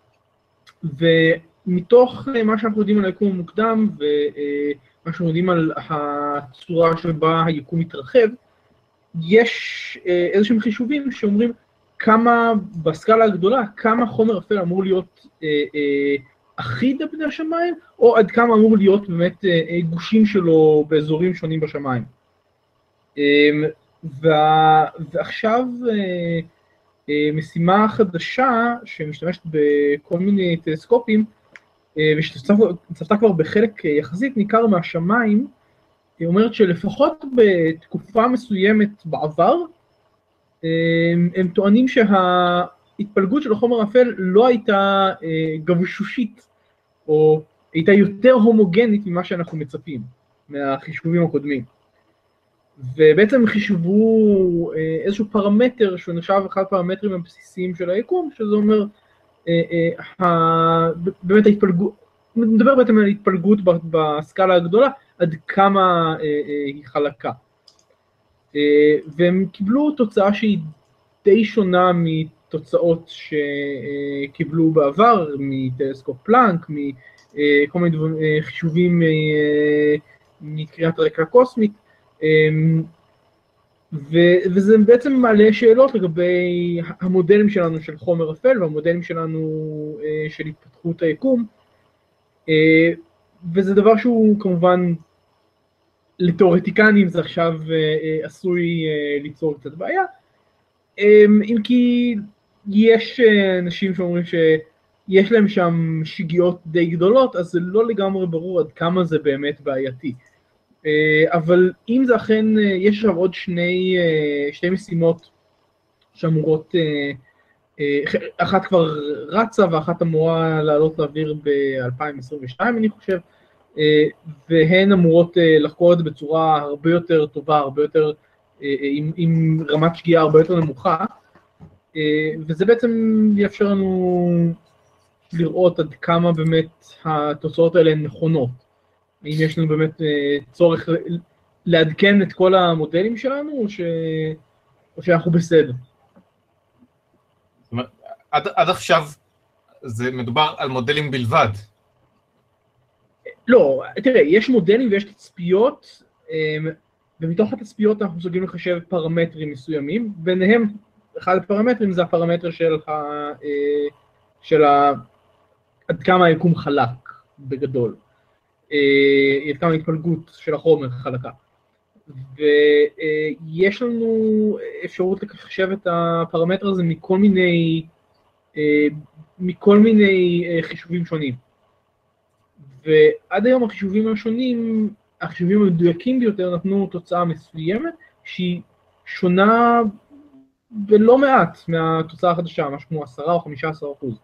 ומתוך אה, מה שאנחנו יודעים על היקום המוקדם, ומה שאנחנו יודעים על הצורה שבה היקום מתרחב, יש אה, איזשהם חישובים שאומרים כמה, בסקאלה הגדולה, כמה חומר אפל אמור להיות אה, אה, אחיד על פני השמיים, או עד כמה אמור להיות באמת אה, גושים שלו באזורים שונים בשמיים. אה, וה, ועכשיו אה, אה, משימה חדשה שמשתמשת בכל מיני טלסקופים, אה, ושצפתה כבר בחלק יחסית ניכר מהשמיים, היא אומרת שלפחות בתקופה מסוימת בעבר, הם, הם טוענים שההתפלגות של החומר האפל לא הייתה גבשושית, או הייתה יותר הומוגנית ממה שאנחנו מצפים, מהחישובים הקודמים. ובעצם חישבו איזשהו פרמטר, שהוא נחשב אחד הפרמטרים הבסיסיים של היקום, שזה אומר, באמת ההתפלגות, מדבר בעצם על התפלגות בסקאלה הגדולה, עד כמה היא חלקה. והם קיבלו תוצאה שהיא די שונה מתוצאות שקיבלו בעבר, מטלסקופ פלנק, מכל מיני חישובים מקריאת רקע קוסמית, וזה בעצם מעלה שאלות לגבי המודלים שלנו של חומר אפל, והמודלים שלנו של התפתחות היקום, וזה דבר שהוא כמובן, לתיאורטיקנים זה עכשיו עשוי ליצור קצת בעיה, אם כי יש אנשים שאומרים שיש להם שם שגיאות די גדולות, אז זה לא לגמרי ברור עד כמה זה באמת בעייתי. אבל אם זה אכן, יש עכשיו עוד שני, שתי משימות שאמורות, אחת כבר רצה ואחת אמורה לעלות לאוויר ב-אלפיים עשרים ושתיים אני חושב, והן אמורות לחקור את זה בצורה הרבה יותר טובה, הרבה יותר, עם, עם רמת שגיאה הרבה יותר נמוכה, וזה בעצם יאפשר לנו לראות עד כמה באמת התוצאות האלה הן נכונות. האם יש לנו באמת צורך לעדכן את כל המודלים שלנו, או, ש... או שאנחנו בסדר? זאת אומרת, עד, עד עכשיו זה מדובר על מודלים בלבד. לא, תראה, יש מודלים ויש תצפיות, ומתוך התצפיות אנחנו מסוגלים לחשב פרמטרים מסוימים, ביניהם אחד הפרמטרים זה הפרמטר של, ה... של ה... עד כמה היקום חלק בגדול. עד כמה התפלגות של החומר חלקה. ויש לנו אפשרות לחשב את הפרמטר הזה מכל מיני, מכל מיני חישובים שונים. ועד היום החישובים השונים, החישובים המדויקים ביותר נתנו תוצאה מסוימת שהיא שונה בלא מעט מהתוצאה החדשה, משהו כמו עשרה או חמישה עשר אחוז.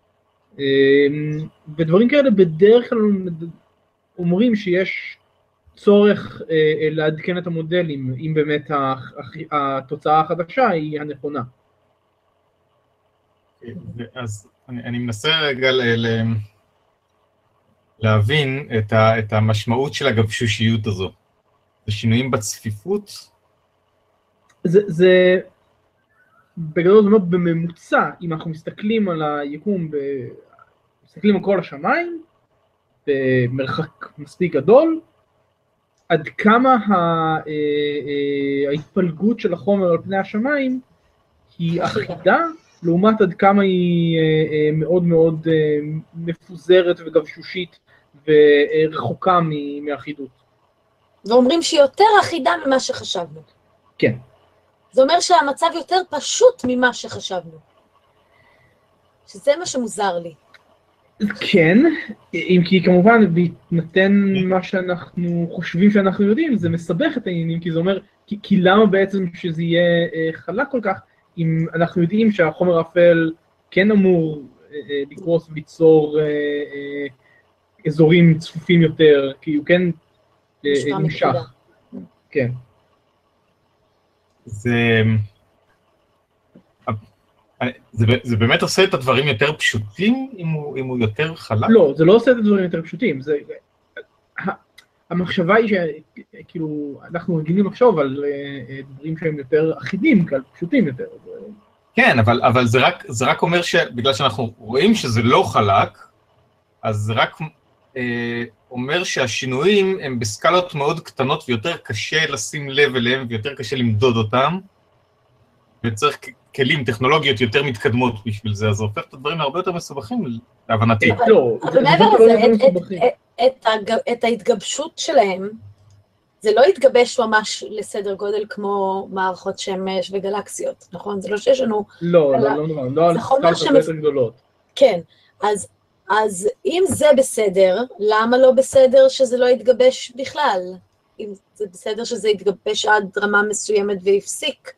ודברים כאלה בדרך כלל אומרים שיש צורך לעדכן את המודלים, אם באמת התוצאה החדשה היא הנכונה. אז אני, אני מנסה רגע ל, ל, להבין את, ה, את המשמעות של הגבשושיות הזו. זה שינויים בצפיפות? זה, זה בגדול זאת אומרת בממוצע, אם אנחנו מסתכלים על היקום, ב, מסתכלים על כל השמיים, במרחק מספיק גדול, עד כמה ההתפלגות של החומר על פני השמיים היא אחידה, לעומת עד כמה היא מאוד מאוד מפוזרת וגבשושית ורחוקה מאחידות. ואומרים שהיא יותר אחידה ממה שחשבנו. כן. זה אומר שהמצב יותר פשוט ממה שחשבנו. שזה מה שמוזר לי. כן, אם כי כמובן בהתנתן מה שאנחנו חושבים שאנחנו יודעים, זה מסבך את העניינים, כי זה אומר, כי, כי למה בעצם שזה יהיה אה, חלק כל כך, אם אנחנו יודעים שהחומר האפל כן אמור אה, לקרוס וליצור אה, אה, אזורים צפופים יותר, כי הוא כן אה, נמשך. כן. זה... זה, זה באמת עושה את הדברים יותר פשוטים, אם הוא, אם הוא יותר חלק? לא, זה לא עושה את הדברים יותר פשוטים. זה, המחשבה היא שכאילו, אנחנו רגילים לחשוב על דברים שהם יותר אחידים, כאלה פשוטים יותר. כן, אבל, אבל זה רק, זה רק אומר שבגלל שאנחנו רואים שזה לא חלק, אז זה רק אה, אומר שהשינויים הם בסקלות מאוד קטנות ויותר קשה לשים לב אליהם ויותר קשה למדוד אותם, וצריך כלים, טכנולוגיות יותר מתקדמות בשביל זה, אז זה הופך את הדברים הרבה יותר מסובכים, להבנתי. אבל מעבר לזה, את ההתגבשות שלהם, זה לא התגבש ממש לסדר גודל כמו מערכות שמש וגלקסיות, נכון? זה לא שיש לנו... לא, לא, לא, לא, לא, על סקלות הרבה יותר גדולות. כן, אז אם זה בסדר, למה לא בסדר שזה לא יתגבש בכלל? אם זה בסדר שזה יתגבש עד רמה מסוימת והפסיק?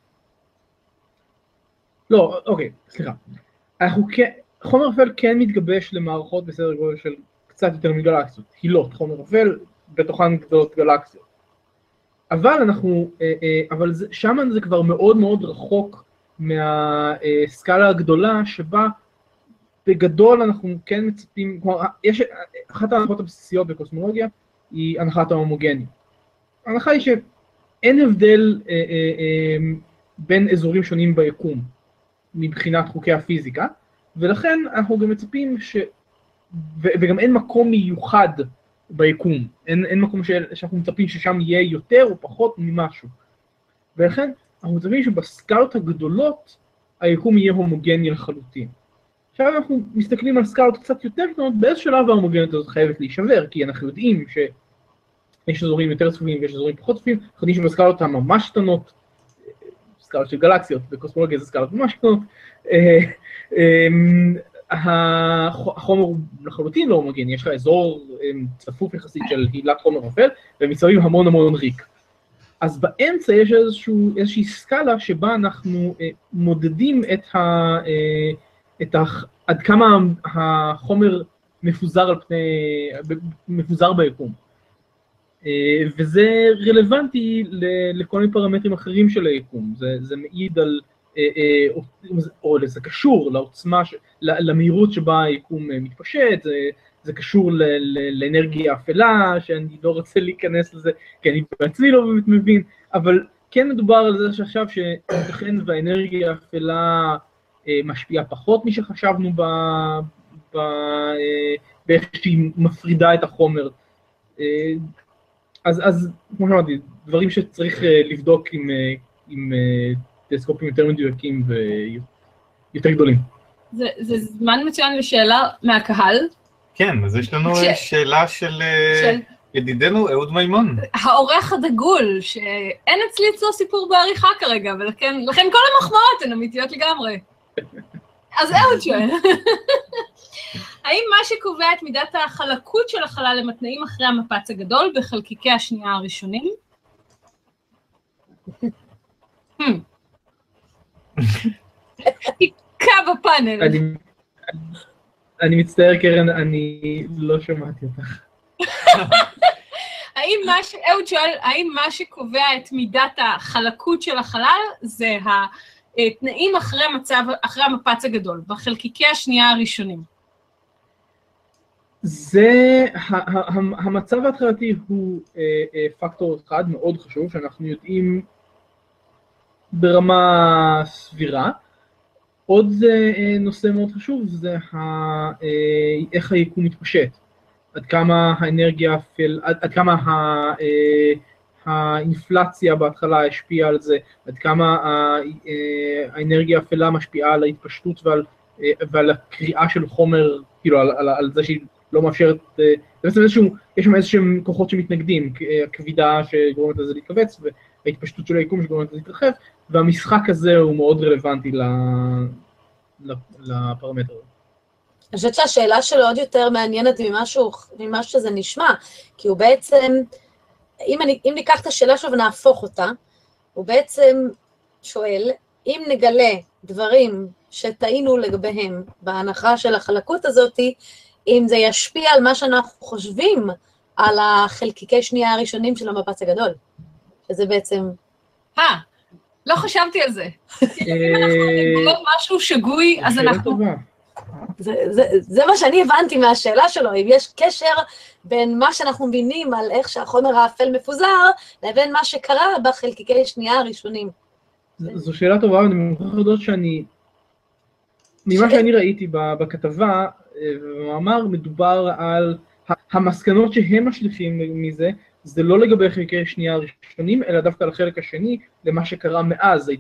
לא, אוקיי, סליחה. אנחנו כן, חומר אפל כן מתגבש למערכות בסדר גודל של קצת יותר מגלקסיות. הילות, חומר אפל, בתוכן גדולות גלקסיות. אבל אנחנו, אבל שם זה כבר מאוד מאוד רחוק מהסקאלה הגדולה, שבה בגדול אנחנו כן מצפים, כלומר, יש, אחת ההנחות הבסיסיות בקוסמולוגיה היא הנחת ההומוגניות. ההנחה היא שאין הבדל אה, אה, אה, בין אזורים שונים ביקום, מבחינת חוקי הפיזיקה, ולכן אנחנו גם מצפים ש... ו... וגם אין מקום מיוחד ביקום, אין, אין מקום ש... שאנחנו מצפים ששם יהיה יותר או פחות ממשהו. ולכן אנחנו מצפים שבסקלות הגדולות היקום יהיה הומוגני לחלוטין. עכשיו אנחנו מסתכלים על סקלות קצת יותר קטנות, באיזה שלב ההומוגניות הזאת חייבת להישבר, כי אנחנו יודעים שיש אזורים יותר צפופים ויש אזורים פחות צפופים, אנחנו יודעים שבסקלות הממש קטנות, סקלות של גלקסיות, בקוסמולוגיה זה סקלות ממש קטנות. החומר הוא לחלוטין לא הומוגני, יש לך אזור צפוף יחסית של הילת חומר אפל, ומסביב המון המון ריק. אז באמצע יש איזשהו, איזושהי סקאלה שבה אנחנו מודדים את, ה, את ה, עד כמה החומר מפוזר על פני, מפוזר ביקום. וזה רלוונטי לכל מיני פרמטרים אחרים של היקום, זה, זה מעיד על, או, או זה קשור לעוצמה, למהירות שבה היקום מתפשט, זה, זה קשור ל, ל, לאנרגיה אפלה, שאני לא רוצה להיכנס לזה, כי אני בעצמי לא באמת מבין, אבל כן מדובר על זה שעכשיו שייתכן והאנרגיה האפלה משפיעה פחות משחשבנו ב, ב, באיך שהיא מפרידה את החומר. אז, אז כמו שאמרתי, דברים שצריך לבדוק עם, עם טלסקופים יותר מדויקים ויותר גדולים. זה, זה זמן מצוין לשאלה מהקהל. כן, אז יש לנו ש... שאלה של, של ידידנו אהוד מימון. העורך הדגול, שאין אצלי אצלו סיפור בעריכה כרגע, ולכן לכן כל המחמאות הן אמיתיות לגמרי. אז אהוד שואל, האם מה שקובע את מידת החלקות של החלל הם התנאים אחרי המפץ הגדול בחלקיקי השנייה הראשונים? עיקה בפאנל. אני מצטער קרן, אני לא שמעתי אותך. האם מה ש... אהוד שואל, האם מה שקובע את מידת החלקות של החלל זה התנאים אחרי מצב, אחרי המפץ הגדול, בחלקיקי השנייה הראשונים? זה, המצב ההתחלתי הוא פקטור אחד מאוד חשוב, שאנחנו יודעים ברמה סבירה. עוד נושא מאוד חשוב זה איך היקום מתפשט, עד כמה האנרגיה, עד, עד כמה האינפלציה בהתחלה השפיעה על זה, עד כמה האנרגיה האפלה משפיעה על ההתפשטות ועל, ועל הקריאה של חומר, כאילו על, על, על זה שהיא לא מאפשרת, זה בעצם איזשהו, יש שם איזשהם כוחות שמתנגדים, הכבידה שגורמת לזה להתכווץ, וההתפשטות של היקום שגורמת לזה להתרחב, והמשחק הזה הוא מאוד רלוונטי לפרמטר. אני חושבת שהשאלה שלו עוד יותר מעניינת ממשהו, ממה שזה נשמע, כי הוא בעצם, אם, אני, אם ניקח את השאלה שלו ונהפוך אותה, הוא בעצם שואל, אם נגלה דברים שטעינו לגביהם בהנחה של החלקות הזאת, אם זה ישפיע על מה שאנחנו חושבים על החלקיקי שנייה הראשונים של המפץ הגדול, שזה בעצם... אה, לא חשבתי על זה. אם אנחנו נגלה משהו שגוי, אז אנחנו... זה, זה, זה מה שאני הבנתי מהשאלה שלו, אם יש קשר בין מה שאנחנו מבינים על איך שהחומר האפל מפוזר, לבין מה שקרה בחלקיקי שנייה הראשונים. זו שאלה טובה, ואני מוכרח לדעת שאני, ממה שאני ראיתי בכתבה, במאמר מדובר על המסקנות שהם משליכים מזה, זה לא לגבי חלקי שנייה הראשונים, אלא דווקא לחלק השני, למה שקרה מאז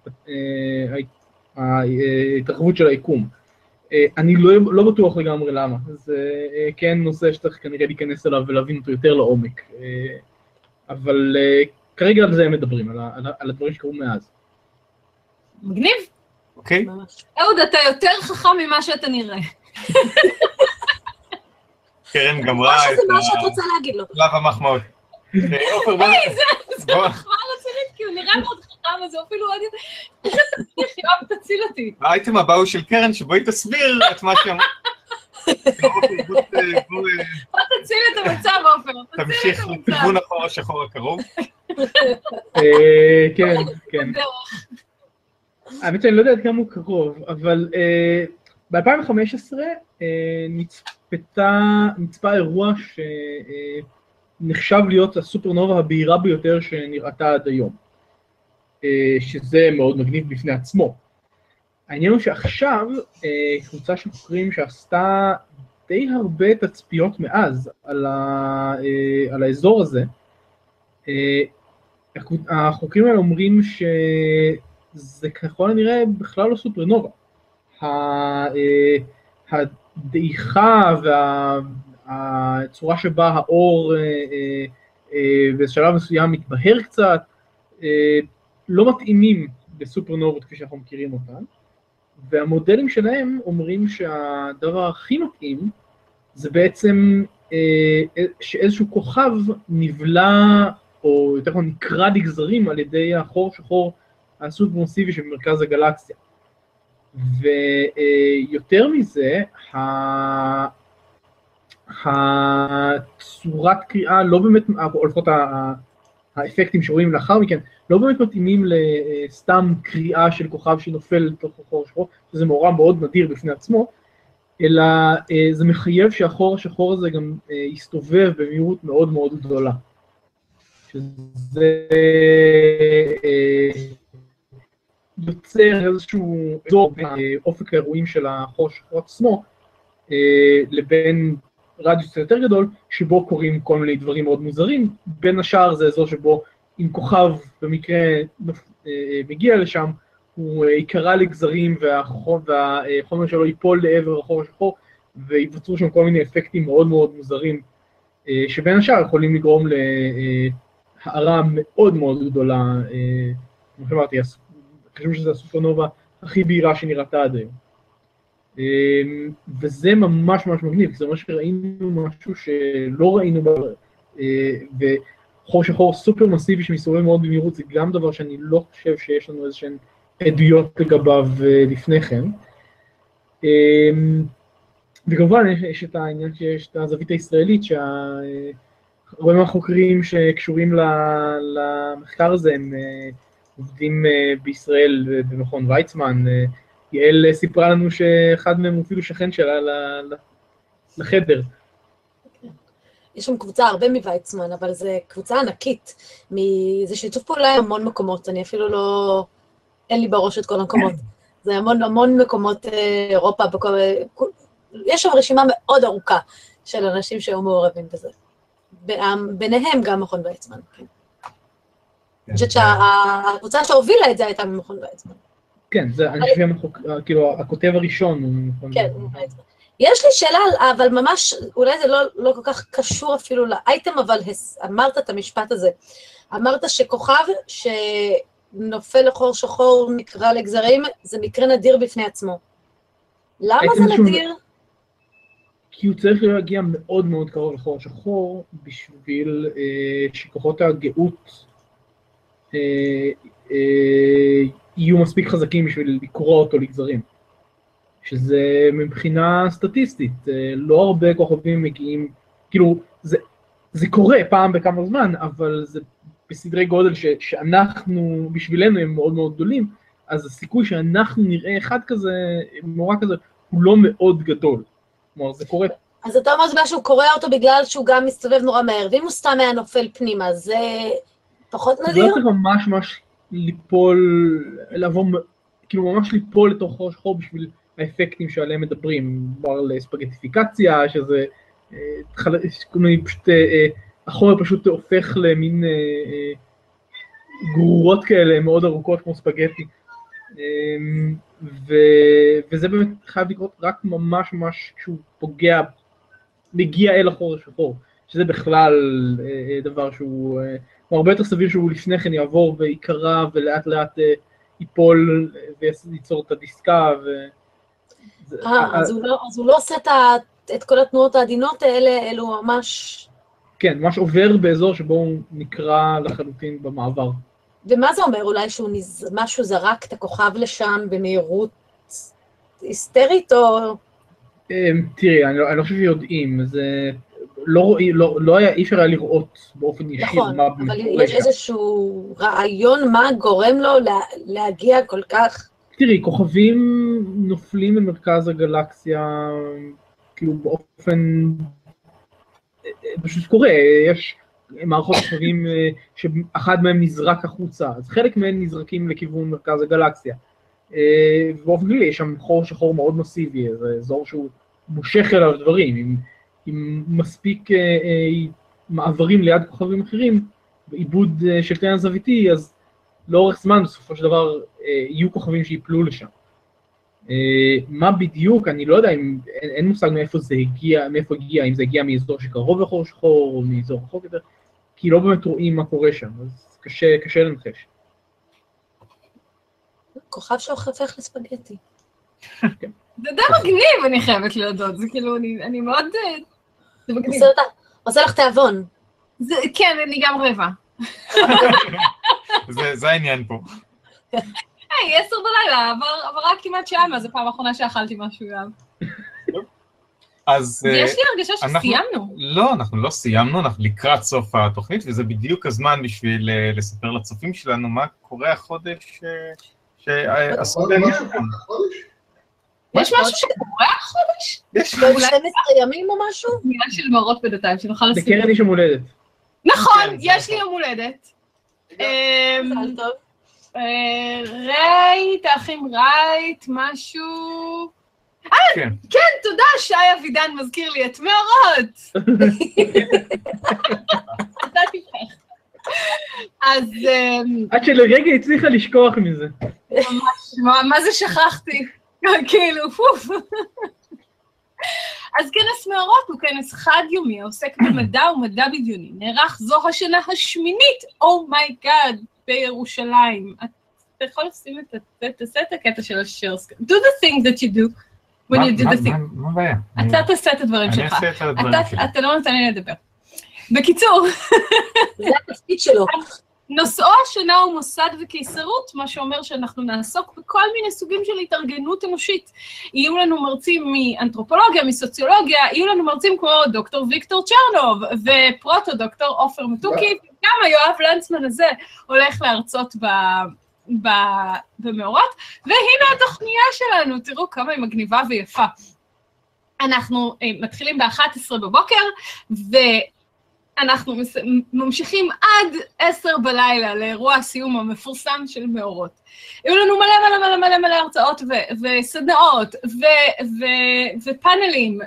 ההתרחבות של היקום. אני לא, לא בטוח לגמרי למה, זה כן נושא שצריך כנראה להיכנס אליו ולהבין אותו יותר לעומק, אבל כרגע על זה הם מדברים, על, על, על הדברים שקרו מאז. מגניב. אוקיי. אהוד, אתה יותר חכם ממה שאתה נראה. קרן גמרה את ה... מה שזה מה שאת רוצה להגיד לו. שלב המחמאות. היי, זה מחמאה רצינית, כי הוא נראה מאוד חכם, אז הוא אפילו עוד יותר... יחיאב, תציל אותי. האייטם הבא הוא של קרן, שבואי תסביר את מה שאמרת. בוא תציל את המצב, עופר. תמשיך לכיוון החור השחור הקרוב. כן, כן. האמת שאני לא יודע עד כמה הוא קרוב, אבל ב-אלפיים וחמש עשרה נצפה אירוע שנחשב להיות הסופרנובה הבהירה ביותר שנראתה עד היום, שזה מאוד מגניב בפני עצמו. העניין הוא שעכשיו קבוצה של חוקרים שעשתה די הרבה תצפיות מאז על, ה, על האזור הזה, החוקרים האלה אומרים שזה ככל הנראה בכלל לא סופרנובה. הדעיכה והצורה שבה האור בשלב מסוים מתבהר קצת, לא מתאימים בסופרנובות כפי שאנחנו מכירים אותן, והמודלים שלהם אומרים שהדבר הכי מתאים זה בעצם שאיזשהו כוכב נבלע, או יותר נכון נקרע לגזרים על ידי החור שחור הסופרמסיבי של מרכז הגלקסיה. ויותר מזה, הצורת קריאה לא באמת, או לפחות האפקטים שרואים לאחר מכן, לא באמת מתאימים לסתם קריאה של כוכב שנופל לתוך החור השחור, שזה מאורע מאוד נדיר בפני עצמו, אלא זה מחייב שהחור השחור הזה גם יסתובב במהירות מאוד מאוד גדולה. שזה יוצר איזשהו אזור בין אופק האירועים של החור השחור עצמו, לבין רדיוס יותר גדול, שבו קורים כל מיני דברים מאוד מוזרים. בין השאר זה אזור שבו אם כוכב במקרה מגיע לשם, הוא יקרע לגזרים והחומר שלו ייפול לעבר החור השחור, ויווצרו שם כל מיני אפקטים מאוד מאוד מוזרים, שבין השאר יכולים לגרום להערה מאוד מאוד גדולה. כמו שאמרתי, חושבים שזו הסופרנובה הכי בהירה שנראתה עד היום. וזה ממש ממש מגניב, זה אומר שראינו משהו שלא ראינו בה, וחור שחור סופר מסיבי שמסתובב מאוד במהירות, זה גם דבר שאני לא חושב שיש לנו איזשהן עדויות לגביו לפני כן. וכמובן יש את העניין שיש את הזווית הישראלית, שהרבה מהחוקרים שקשורים למחקר הזה הם עובדים בישראל במכון ויצמן. יעל סיפרה לנו שאחד מהם הוא אפילו שכן שלה לחדר. יש שם קבוצה הרבה מוויצמן, אבל זו קבוצה ענקית. זה שיתוף פעולה עם המון מקומות, אני אפילו לא... אין לי בראש את כל המקומות. זה המון המון מקומות אירופה, בכל... יש שם רשימה מאוד ארוכה של אנשים שהיו מעורבים בזה. ביניהם גם מכון ויצמן. אני חושבת שהקבוצה שהובילה את זה הייתה ממכון ויצמן. כן, זה, אני חושב, כאילו, הכותב הראשון הוא מכון ויצמן. כן, יש לי שאלה, אבל ממש, אולי זה לא, לא כל כך קשור אפילו לאייטם, אבל אמרת את המשפט הזה. אמרת שכוכב שנופל לחור שחור נקרא לגזרים, זה מקרה נדיר בפני עצמו. למה זה נדיר? כי הוא צריך להגיע מאוד מאוד קרוב לחור שחור, בשביל אה, שכוחות הגאות אה, אה, יהיו מספיק חזקים בשביל לקרוא אותו לגזרים. שזה מבחינה סטטיסטית, לא הרבה כוכבים מגיעים, כאילו, זה, זה קורה פעם בכמה זמן, אבל זה בסדרי גודל ש, שאנחנו, בשבילנו הם מאוד מאוד גדולים, אז הסיכוי שאנחנו נראה אחד כזה, מורה כזה, הוא לא מאוד גדול. כלומר, זה קורה. אז אתה אומר משהו, קורא אותו בגלל שהוא גם מסתובב נורא מהר, ואם הוא סתם היה נופל פנימה, זה פחות נדיר? זה צריך ממש ממש ליפול, לעבור, כאילו ממש ליפול לתוך חור שחור בשביל האפקטים שעליהם מדברים, מדובר לספגטיפיקציה, שזה, פשוט, החומר פשוט הופך למין גרורות כאלה מאוד ארוכות כמו ספגטי, וזה באמת חייב לקרות רק ממש ממש כשהוא פוגע, מגיע אל החור השחור, שזה בכלל דבר שהוא, הוא הרבה יותר סביר שהוא לפני כן יעבור ויקרא ולאט לאט ייפול ויצור את הדיסקה, ו... אה, אז הוא לא עושה את כל התנועות העדינות האלה, אלו ממש... כן, ממש עובר באזור שבו הוא נקרא לחלוטין במעבר. ומה זה אומר? אולי משהו זרק את הכוכב לשם במהירות היסטרית, או... תראי, אני לא חושב שיודעים, זה... לא היה, אי אפשר היה לראות באופן ישיר. נכון, אבל יש איזשהו רעיון מה גורם לו להגיע כל כך... תראי, כוכבים נופלים במרכז הגלקסיה, כאילו באופן, פשוט קורה, יש מערכות כוכבים שאחד מהם נזרק החוצה, אז חלק מהם נזרקים לכיוון מרכז הגלקסיה. באופן כללי, יש שם חור שחור מאוד מסיבי, זה אזור שהוא מושך אליו דברים, עם, עם מספיק מעברים ליד כוכבים אחרים, בעיבוד של תאי זוויתי, אז לאורך זמן, בסופו של דבר, יהיו כוכבים שיפלו לשם. מה בדיוק, אני לא יודע, אם, אין, אין מושג מאיפה זה הגיע, מאיפה הגיע, אם זה הגיע מאזור שקרוב לחור שחור, או מאזור רחוק יותר, כי לא באמת רואים מה קורה שם, אז קשה, קשה לנחש. כוכב שהופך לספגטי. זה די מגניב, אני חייבת להודות, זה כאילו, אני מאוד... זה מגניב. עושה לך תיאבון. כן, אני גם רבע. זה העניין פה. היי, עשר בלילה, עברה כמעט שעה מה, זו פעם האחרונה שאכלתי משהו גם. אז... ויש לי הרגשה שסיימנו. לא, אנחנו לא סיימנו, אנחנו לקראת סוף התוכנית, וזה בדיוק הזמן בשביל לספר לצופים שלנו מה קורה החודש שעשו לנו. יש משהו שקורה החודש? יש שתים עשרה ימים או משהו? מילה של מרות בינתיים, שנוכל לשים. לקרן יש יום הולדת. נכון, יש לי יום הולדת. רייט, האחים רייט, משהו... אה, כן, תודה, שי אבידן מזכיר לי את מאורות. אתה תפך. אז... עד שלרגע הצליחה לשכוח מזה. ממש, מה זה שכחתי? כאילו, פוף. אז כנס מאורות הוא כנס חד יומי, העוסק במדע ומדע בדיוני. נערך זו השנה השמינית, אומייגאד, בירושלים. אתה יכול לשים את זה, תעשה את הקטע של השרסק. Do the thing that you do when you do the thing. מה בעיה? אתה תעשה את הדברים שלך. אני אעשה את הדברים שלי. אתה לא נותן לי לדבר. בקיצור. זה התפקיד שלו. נושאו השנה הוא מוסד וקיסרות, מה שאומר שאנחנו נעסוק בכל מיני סוגים של התארגנות אנושית. יהיו לנו מרצים מאנתרופולוגיה, מסוציולוגיה, יהיו לנו מרצים כמו דוקטור ויקטור צ'רנוב, ופרוטו דוקטור עופר מתוקי, וגם היואב לנצמן הזה הולך להרצות ב... במאורות, והנה התוכניה שלנו, תראו כמה היא מגניבה ויפה. אנחנו מתחילים ב-אחת עשרה בבוקר, ואנחנו ממשיכים עד עשר בלילה לאירוע הסיום המפורסם של מאורות. היו לנו מלא מלא מלא מלא מלא הרצאות וסדנאות ופאנלים,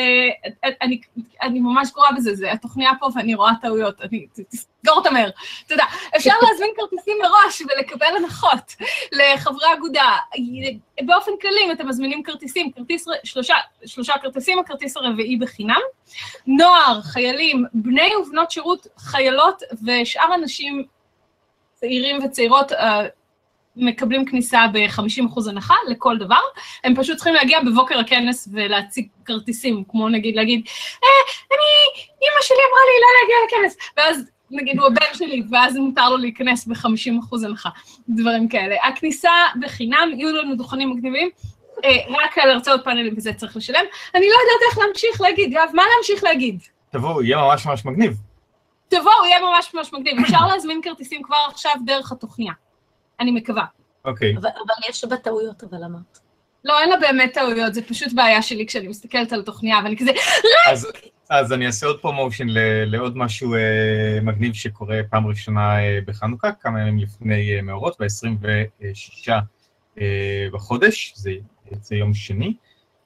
ואני ממש קוראה בזה, זה התוכניה פה ואני רואה טעויות, אני תסגור אותה מהר, תודה. אפשר להזמין כרטיסים מראש ולקבל הנחות לחברי אגודה, באופן כללי אם אתם מזמינים כרטיסים, שלושה כרטיסים, הכרטיס הרביעי בחינם, נוער, חיילים, בני ובנות שירות, חיילות ושאר אנשים צעירים וצעירות, מקבלים כניסה ב-חמישים אחוז הנחה לכל דבר, הם פשוט צריכים להגיע בבוקר הכנס ולהציג כרטיסים, כמו נגיד להגיד, אה, אני, אמא שלי אמרה לי לא להגיע לכנס, ואז נגיד הוא הבן שלי, ואז מותר לו להיכנס ב-חמישים אחוז הנחה, דברים כאלה. הכניסה בחינם, יהיו לנו דוכנים מגניבים, אה, רק על הרצאות פאנלים וזה צריך לשלם, אני לא יודעת איך להמשיך להגיד, יאב, מה להמשיך להגיד? תבואו, יהיה ממש ממש מגניב. תבואו, יהיה ממש ממש מגניב, אפשר להזמין כרטיסים כבר עכשיו דרך התוכניה. אני מקווה. אוקיי. אבל יש בה טעויות, אבל אמרת. לא, אין לה באמת טעויות, זה פשוט בעיה שלי כשאני מסתכלת על התוכניה, ואני כזה, אז אני אעשה עוד פרומושן לעוד משהו מגניב שקורה פעם ראשונה בחנוכה, כמה ימים לפני מאורות, ב-עשרים ושישה בחודש, זה יום שני.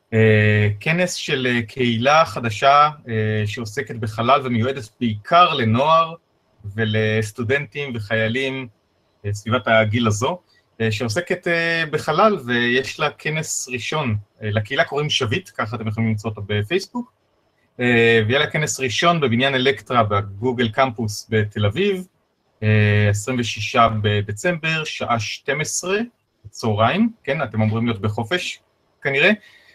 כנס של קהילה חדשה שעוסקת בחלל ומיועדת בעיקר לנוער ולסטודנטים וחיילים, סביבת הגיל הזו, שעוסקת בחלל, ויש לה כנס ראשון, לקהילה קוראים שביט, ככה אתם יכולים למצוא אותו בפייסבוק, ויהיה לה כנס ראשון בבניין אלקטרה בגוגל קמפוס בתל אביב, עשרים ושישה בדצמבר, שעה שתים עשרה, צהריים, כן, אתם אמורים להיות בחופש, כנראה.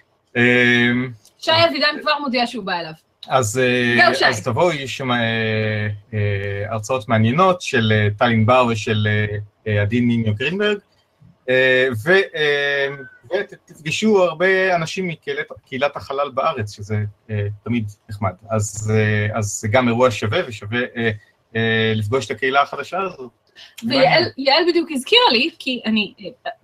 שי אבידן כבר מודיע שהוא בא אליו. אז, אז תבואו, יש שם הרצאות מעניינות של טל ענבר ושל עדי ניניו גרינברג, ותפגשו הרבה אנשים מקהילת החלל בארץ, שזה תמיד נחמד. אז, אז זה גם אירוע שווה, ושווה לפגוש את הקהילה החדשה הזאת. ויעל בדיוק הזכירה לי, כי אני,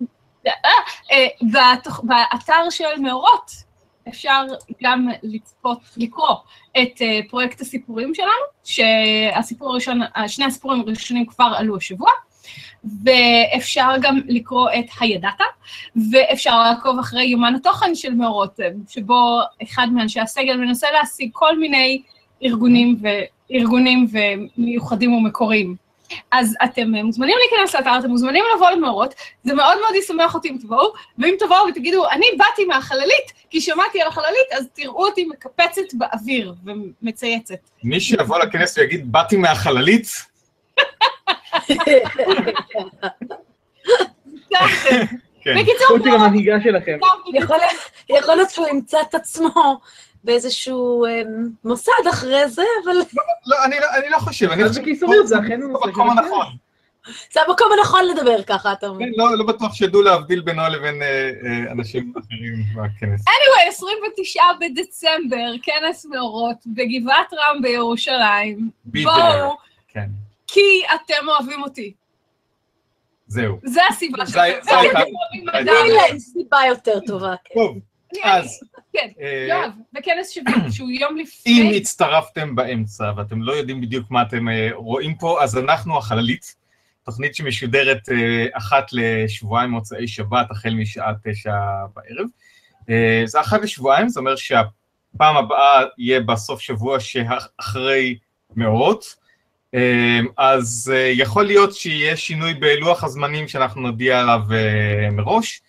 באתר של מאורות, אפשר גם לצפות, לקרוא את uh, פרויקט הסיפורים שלנו, שהסיפור הראשון, שני הסיפורים הראשונים כבר עלו השבוע, ואפשר גם לקרוא את הידעת, ואפשר לעקוב אחרי יומן התוכן של מאורות, שבו אחד מאנשי הסגל מנסה להשיג כל מיני ארגונים, וארגונים ומיוחדים ומקוריים. אז אתם מוזמנים להיכנס לאתר, אתם מוזמנים לבוא למאורות, זה מאוד מאוד ישמח אותי אם תבואו, ואם תבואו ותגידו, אני באתי מהחללית, כי שמעתי על החללית, אז תראו אותי מקפצת באוויר ומצייצת. מי שיבוא לכנס ויגיד, באתי מהחללית? בקיצור, חוץ המנהיגה שלכם. יכול להיות שהוא ימצא את עצמו באיזשהו מוסד אחרי זה, אבל... לא, אני לא חושב. אז בקיצוריות זה אכן במקום הנכון. זה המקום הנכון לדבר ככה, אתה אומר. לא בטוח שידעו להבדיל בינו לבין אנשים אחרים בכנס. anyway, עשרים ותשעה בדצמבר, כנס מאורות בגבעת רם בירושלים. בואו, כי אתם אוהבים אותי. זהו. זה הסיבה שלכם. זה הייתה. אין סיבה יותר טובה. טוב, אז. כן, יואב, בכנס שהוא יום לפני. אם הצטרפתם באמצע ואתם לא יודעים בדיוק מה אתם רואים פה, אז אנחנו החללית, תוכנית שמשודרת אחת לשבועיים מוצאי שבת, החל משעה תשע בערב. זה אחת לשבועיים, זאת אומרת שהפעם הבאה יהיה בסוף שבוע שאחרי מאורות, אז יכול להיות שיהיה שינוי בלוח הזמנים שאנחנו נודיע עליו מראש,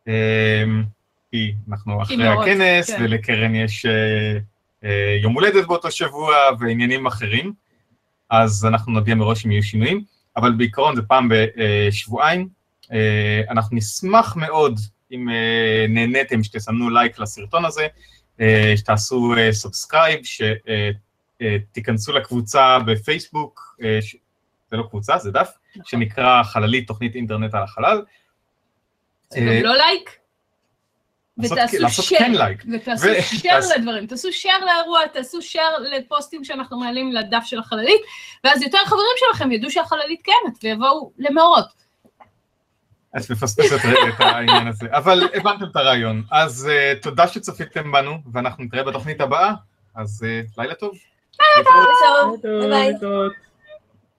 כי אנחנו אחרי הכנס, ולקרן יש יום הולדת באותו שבוע ועניינים אחרים, אז אנחנו נודיע מראש אם יהיו שינויים, אבל בעיקרון זה פעם בשבועיים. אנחנו נשמח מאוד אם נהניתם שתסמנו לייק לסרטון הזה, שתעשו סאבסקרייב, שתיכנסו לקבוצה בפייסבוק, זה לא קבוצה, זה דף, שנקרא חללית, תוכנית אינטרנט על החלל. זה גם לא לייק? ותעשו שייר, ותעשו שייר לדברים, תעשו שייר לאירוע, תעשו שייר לפוסטים שאנחנו מעלים לדף של החללית, ואז יותר חברים שלכם ידעו שהחללית קיימת, ויבואו למאורות. אז מפספסת את העניין הזה, אבל הבנתם את הרעיון, אז תודה שצפיתם בנו, ואנחנו נתראה בתוכנית הבאה, אז לילה טוב. לילה טוב, ביי ביי.